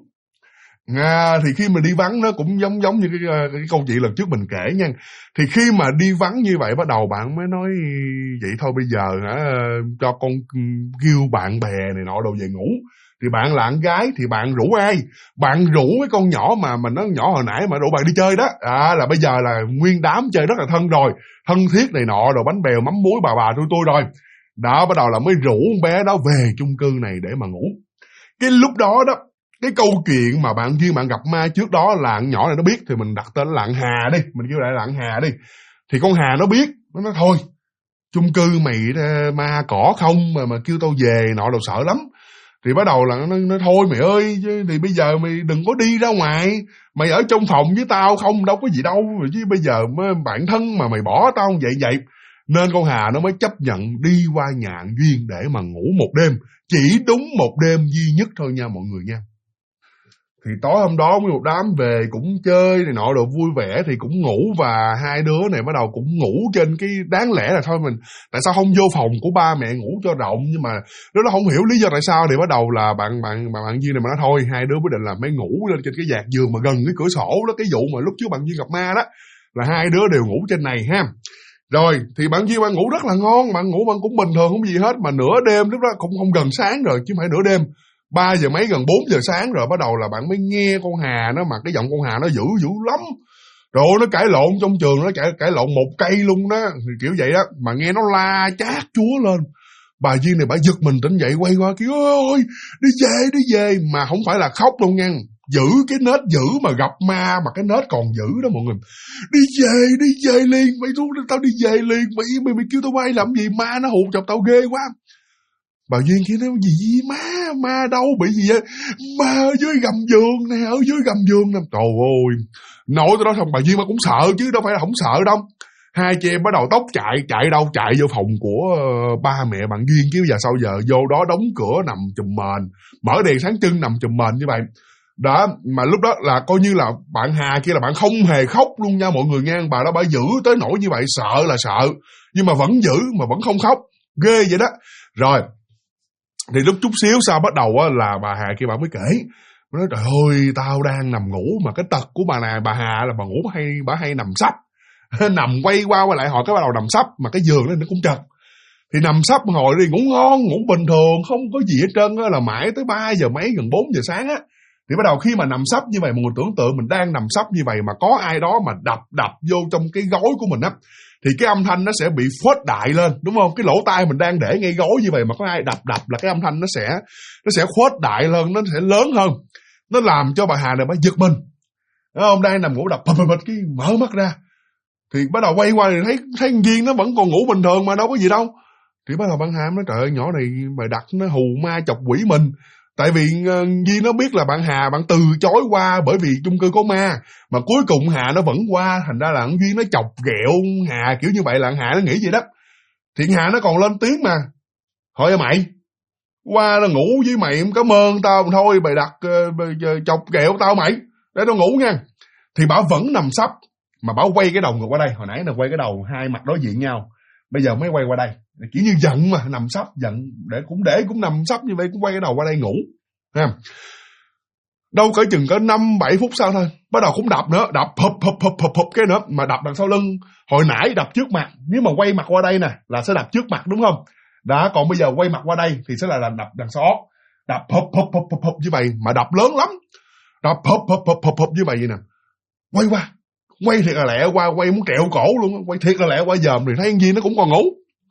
Thì khi mà đi vắng nó cũng giống như cái câu chuyện lần trước mình kể nha. Thì khi mà đi vắng như vậy bắt đầu bạn mới nói vậy thôi bây giờ hả, cho con kêu bạn bè này nọ đồ về ngủ. Thì bạn là con gái thì bạn rủ ai? Bạn rủ cái con nhỏ mà nó nhỏ hồi nãy mà rủ bạn đi chơi đó. Là bây giờ là nguyên đám chơi rất là thân rồi, thân thiết này nọ, rồi bánh bèo mắm muối bà tôi rồi. Đó, bắt đầu là mới rủ con bé đó về chung cư này để mà ngủ. Cái lúc đó đó, cái câu chuyện mà bạn duyên bạn gặp ma trước đó là con nhỏ này nó biết, thì mình đặt tên là con Hà đi, mình kêu lại là con Hà đi. Thì con Hà nó biết, nó nói thôi, chung cư mày ma cỏ không mà kêu tao về nọ đâu sợ lắm. Thì bắt đầu là nó thôi mày ơi, chứ thì bây giờ mày đừng có đi ra ngoài, mày ở trong phòng với tao không đâu có gì đâu, chứ bây giờ bạn thân mà mày bỏ tao vậy. Nên con Hà nó mới chấp nhận đi qua nhà anh Duyên để mà ngủ một đêm, chỉ đúng một đêm duy nhất thôi nha mọi người nha. Thì tối hôm đó một đám về cũng chơi này nọ đồ vui vẻ thì cũng ngủ, và hai đứa này bắt đầu cũng ngủ trên cái, đáng lẽ là thôi mình tại sao không vô phòng của ba mẹ ngủ cho rộng, nhưng mà nó không hiểu lý do tại sao. Thì bắt đầu là bạn Duyên này mà nói thôi, hai đứa quyết định là mới ngủ lên trên cái dạt giường mà gần cái cửa sổ đó, cái vụ mà lúc trước bạn Duyên gặp ma đó, là hai đứa đều ngủ trên này ha. Rồi thì bạn Duyên bạn ngủ rất là ngon, bạn ngủ bạn cũng bình thường không gì hết, mà nửa đêm lúc đó cũng không gần sáng rồi chứ không phải nửa đêm, 3 giờ mấy gần 4 giờ sáng rồi bắt đầu là bạn mới nghe con Hà nó, mà cái giọng con Hà nó dữ lắm. Rồi nó cãi lộn trong trường, nó cãi lộn một cây luôn đó, kiểu vậy đó, mà nghe nó la chát chúa lên. Bà Duyên này bà giật mình tỉnh dậy quay qua kêu ôi đi về, mà không phải là khóc đâu nha, giữ cái nết giữ mà gặp ma mà cái nết còn giữ đó mọi người. Đi về liền, mày rút tao đi về liền, mày kêu tao bay làm gì, ma nó hụt chọc tao ghê quá. Bà Duyên kia nói gì ma đâu bị gì vậy, ma ở dưới gầm giường nè, ở dưới gầm giường nè. Trời ơi, nói tới đó xong bà Duyên mà cũng sợ chứ đâu phải là không sợ đâu. Hai chị em bắt đầu tốc chạy đâu, chạy vô phòng của ba mẹ bạn Duyên, chứ giờ sau giờ vô đó đóng cửa nằm chùm mền, mở đèn sáng trưng nằm chùm mền như vậy. Đó, mà lúc đó là coi như là bạn Hà kia là bạn không hề khóc luôn nha mọi người nha. Bà đó bà giữ tới nỗi như vậy, sợ là sợ, nhưng mà vẫn giữ mà vẫn không khóc, ghê vậy đó. Rồi thì lúc chút xíu sau bắt đầu á, là bà Hà kia bà mới kể, bà nói trời ơi tao đang nằm ngủ, mà cái tật của bà Hà là bà ngủ bà hay nằm sấp nằm quay qua quay lại, hồi cái bắt đầu nằm sấp mà cái giường nó cũng chật, thì nằm sấp hồi đi ngủ ngon, ngủ bình thường không có gì hết trơn á, là mãi tới 3 giờ mấy gần 4 giờ sáng á. Thì bắt đầu khi mà nằm sấp như vậy, mọi người tưởng tượng mình đang nằm sấp như vậy mà có ai đó mà đập vô trong cái gối của mình á, thì cái âm thanh nó sẽ bị phết đại lên, đúng không? Cái lỗ tai mình đang để ngay gối như vậy mà có ai đập là cái âm thanh nó sẽ phết đại lên, nó sẽ lớn hơn. Nó làm cho bà Hà này bà giật mình. Đúng không? Đang nằm ngủ đập cái mở mắt ra. Thì bắt đầu quay qua thì thấy Duyên nó vẫn còn ngủ bình thường mà đâu có gì đâu. Thì bắt đầu bạn Hà nói trời ơi nhỏ này mày đặt nó hù ma chọc quỷ mình. Tại vì Duyên nó biết là bạn Hà bạn từ chối qua bởi vì chung cư có ma, mà cuối cùng Hà nó vẫn qua, thành ra là Duyên nó chọc ghẹo Hà kiểu như vậy, là Hà nó nghĩ gì đó. Thì Hà nó còn lên tiếng mà, thôi mày qua nó ngủ với mày không cảm ơn tao thôi, mày đặt chọc ghẹo tao mày để tao ngủ nha. Thì bà vẫn nằm sấp mà bà quay cái đầu ngược qua đây, hồi nãy là quay cái đầu hai mặt đối diện nhau, bây giờ mới quay qua đây, kiểu như giận mà nằm sấp giận, để cũng nằm sấp như vậy, cũng quay cái đầu qua đây ngủ ha. Đâu cỡ chừng cỡ 5-7 phút sau thôi, bắt đầu cũng đập nữa, đập hụp cái nữa, mà đập đằng sau lưng. Hồi nãy đập trước mặt, nếu mà quay mặt qua đây nè là sẽ đập trước mặt đúng không? Đó, còn bây giờ quay mặt qua đây thì sẽ là đập đằng sau, đập hụp như vậy, mà đập lớn lắm, đập hụp như vậy nè. Quay thiệt là lẹ qua, quay muốn trẹo cổ luôn, quay thiệt là lẹ qua dòm thì thấy con Duyên nó cũng còn ngủ.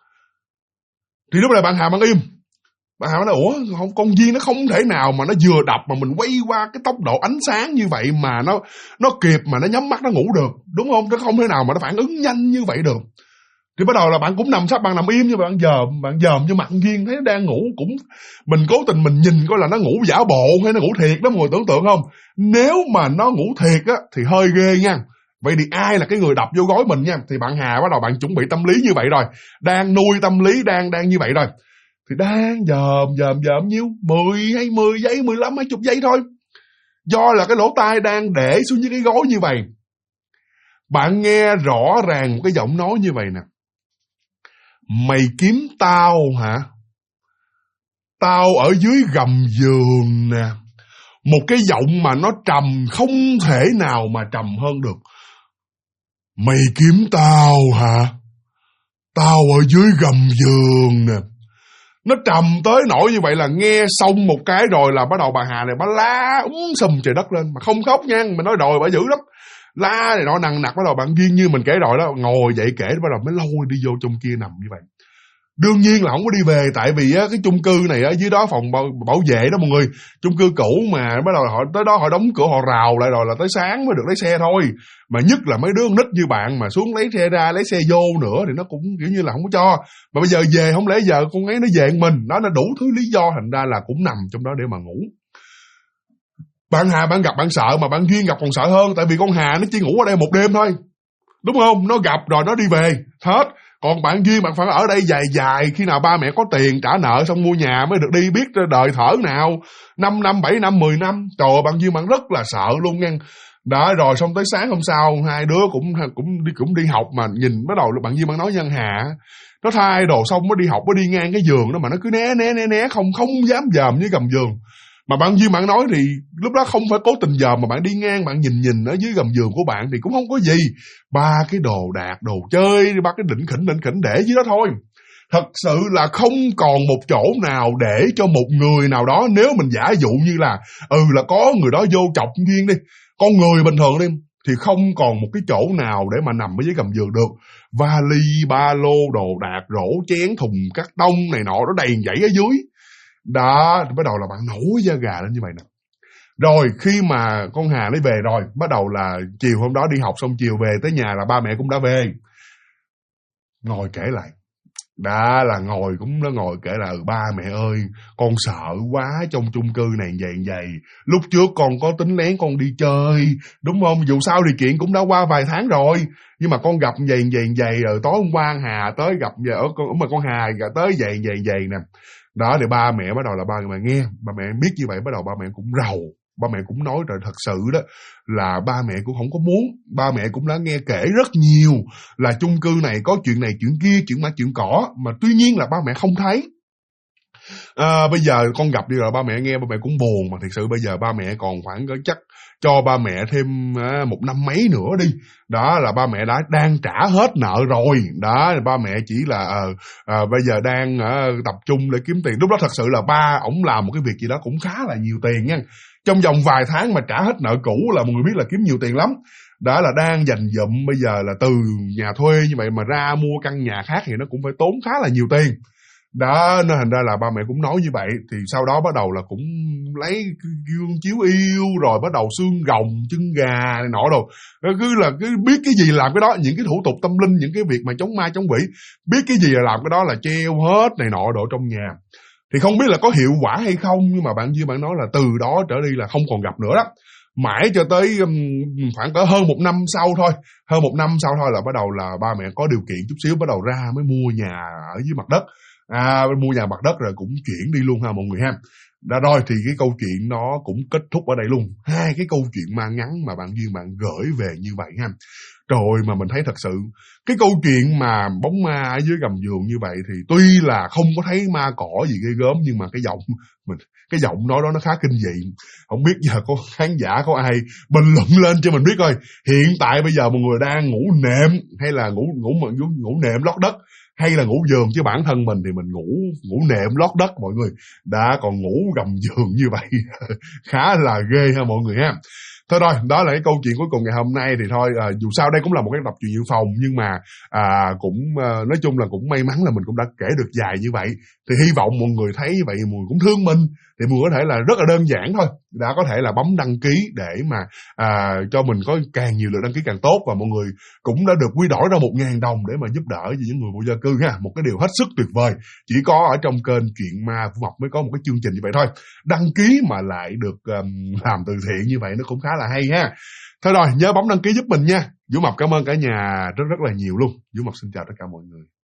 Thì lúc này bạn Hà bạn im. Bạn Hà nói ủa không, con Duyên nó không thể nào mà nó vừa đập mà mình quay qua cái tốc độ ánh sáng như vậy mà nó kịp mà nó nhắm mắt nó ngủ được, đúng không? Nó không thể nào mà nó phản ứng nhanh như vậy được. Thì bắt đầu là bạn cũng nằm sắp, bạn nằm im như bạn dòm cho mặt Duyên thấy nó đang ngủ, cũng mình cố tình mình nhìn coi là nó ngủ giả bộ hay nó ngủ thiệt đó, mọi người tưởng tượng không? Nếu mà nó ngủ thiệt á thì hơi ghê nha. Vậy thì ai là cái người đập vô gối mình nha? Thì bạn Hà bắt đầu bạn chuẩn bị tâm lý như vậy rồi, đang nuôi tâm lý đang như vậy rồi. Thì đang dòm nhiêu 10 giây, 15, 20 giây thôi. Do là cái lỗ tai đang để xuống dưới cái gối như vậy, bạn nghe rõ ràng một cái giọng nói như vậy nè: mày kiếm tao hả? Tao ở dưới gầm giường nè. Một cái giọng mà nó trầm không thể nào mà trầm hơn được. Mày kiếm tao hả? Tao ở dưới gầm giường nè. Nó trầm tới nỗi như vậy là nghe xong một cái rồi là bắt đầu bà Hà này bà la sùm trời đất lên, mà không khóc nha, mình nói đòi bà dữ lắm, la này nọ nằng nặc. Bắt đầu bạn Duyên như mình kể rồi đó, ngồi dậy kể, bắt đầu mới lôi đi vô trong kia nằm như vậy. Đương nhiên là không có đi về, tại vì á, cái chung cư này ở dưới đó phòng bảo vệ đó mọi người, chung cư cũ mà bắt đầu họ tới đó họ đóng cửa, họ rào lại rồi là tới sáng mới được lấy xe thôi. Mà nhất là mấy đứa nít như bạn mà xuống lấy xe ra, lấy xe vô nữa thì nó cũng kiểu như là không có cho. Mà bây giờ về không lẽ giờ con ấy nó về mình, nó đủ thứ lý do, thành ra là cũng nằm trong đó để mà ngủ. Bạn Hà bạn gặp bạn sợ, mà bạn Duyên gặp còn sợ hơn, tại vì con Hà nó chỉ ngủ ở đây một đêm thôi, đúng không? Nó gặp rồi nó đi về hết. Còn bạn Duyên bạn phải ở đây dài dài, khi nào ba mẹ có tiền trả nợ xong mua nhà mới được đi, biết đời thở nào 5 năm, 7 năm, 10 năm. Trời ơi, bạn Duyên bạn rất là sợ luôn nha. Đó, rồi xong tới sáng hôm sau hai đứa cũng đi học, mà nhìn bắt đầu bạn Duyên bạn nói nhân Hà nó thay đồ xong mới đi học, mới đi ngang cái giường đó mà nó cứ né không dám dòm dưới gầm giường. Mà bạn Duyên bạn nói thì lúc đó không phải cố tình dòm, mà bạn đi ngang bạn nhìn ở dưới gầm giường của bạn thì cũng không có gì, 3 cái đồ đạc đồ chơi, 3 cái đỉnh khỉnh để dưới đó thôi. Thật sự là không còn một chỗ nào để cho một người nào đó, nếu mình giả dụ như là là có người đó vô chọc Duyên đi, con người bình thường đi, thì không còn một cái chỗ nào để mà nằm ở dưới gầm giường được. Vali, ba lô, đồ đạc, rổ chén, thùng cắt tông này nọ nó đầy dãy ở dưới. Đó, bắt đầu là bạn nổi da gà lên như vậy nè. Rồi khi mà con Hà nó về rồi, bắt đầu là chiều hôm đó đi học xong chiều về tới nhà là ba mẹ cũng đã về. Ngồi kể lại. Đó là ngồi kể là ba mẹ ơi, con sợ quá trong chung cư này vậy. Lúc trước con có tính lén con đi chơi, đúng không? Dù sao thì chuyện cũng đã qua vài tháng rồi. Nhưng mà con gặp vậy rồi tối hôm qua Hà tới gặp mà con Hà tới vậy nè. Đó thì ba mẹ bắt đầu là ba mẹ nghe, ba mẹ biết như vậy bắt đầu ba mẹ cũng rầu. Ba mẹ cũng nói rồi, thật sự đó là ba mẹ cũng không có muốn. Ba mẹ cũng đã nghe kể rất nhiều là chung cư này có chuyện này chuyện kia, chuyện ma chuyện cỏ, mà tuy nhiên là ba mẹ không thấy. Bây giờ con gặp đi rồi ba mẹ nghe ba mẹ cũng buồn, mà thật sự bây giờ ba mẹ còn khoảng chắc cho ba mẹ thêm 1 năm mấy nữa đi. Đó là ba mẹ đang trả hết nợ rồi. Đó, ba mẹ chỉ là bây giờ đang tập trung để kiếm tiền. Lúc đó thật sự là ba ổng làm một cái việc gì đó cũng khá là nhiều tiền nha. Trong vòng vài tháng mà trả hết nợ cũ là mọi người biết là kiếm nhiều tiền lắm. Đó là đang dành dụm bây giờ là từ nhà thuê như vậy mà ra mua căn nhà khác thì nó cũng phải tốn khá là nhiều tiền. Đó, nên thành ra là ba mẹ cũng nói như vậy. Thì sau đó bắt đầu là cũng lấy gương chiếu yêu, rồi bắt đầu xương rồng, chân gà này nọ đồ. Cứ biết cái gì làm cái đó, những cái thủ tục tâm linh, những cái việc mà chống ma chống quỷ, biết cái gì là làm cái đó, là treo hết này nọ đồ trong nhà. Thì không biết là có hiệu quả hay không, nhưng mà bạn Duy bạn nói là từ đó trở đi là không còn gặp nữa đó. Mãi cho tới khoảng cỡ hơn 1 năm sau thôi. Hơn 1 năm sau thôi là bắt đầu là ba mẹ có điều kiện chút xíu, bắt đầu ra mới mua nhà ở dưới mặt đất. Mua nhà mặt đất rồi cũng chuyển đi luôn ha mọi người ha. Đã rồi thì cái câu chuyện nó cũng kết thúc ở đây luôn. 2 cái câu chuyện ma ngắn mà bạn Duyên bạn gửi về như vậy ha. Rồi mà mình thấy thật sự cái câu chuyện mà bóng ma ở dưới gầm giường như vậy thì tuy là không có thấy ma cỏ gì ghê gớm, nhưng mà cái giọng nói đó nó khá kinh dị. Không biết giờ có khán giả có ai bình luận lên cho mình biết coi, hiện tại bây giờ mọi người đang ngủ nệm hay là ngủ nệm lót đất, hay là ngủ giường, chứ bản thân mình thì mình ngủ nệm lót đất mọi người. Đã còn ngủ gầm giường như vậy khá là ghê ha mọi người ha. Thôi rồi, đó là cái câu chuyện cuối cùng ngày hôm nay. Thì thôi, dù sao đây cũng là một cái tập truyện dự phòng, nhưng mà cũng nói chung là cũng may mắn là mình cũng đã kể được dài như vậy. Thì hy vọng mọi người thấy như vậy, mọi người cũng thương mình. Thì mọi người có thể là rất là đơn giản thôi, đã có thể là bấm đăng ký để mà cho mình có càng nhiều lượt đăng ký càng tốt. Và mọi người cũng đã được quy đổi ra 1.000 đồng để mà giúp đỡ cho những người vô gia cư ha. Một cái điều hết sức tuyệt vời, chỉ có ở trong kênh Chuyện Ma Vũ Mộc mới có một cái chương trình như vậy thôi. Đăng ký mà lại được làm từ thiện như vậy nó cũng khá là hay ha. Thôi rồi, nhớ bấm đăng ký giúp mình nha. Vũ Mộc cảm ơn cả nhà rất là nhiều luôn. Vũ Mộc xin chào tất cả mọi người.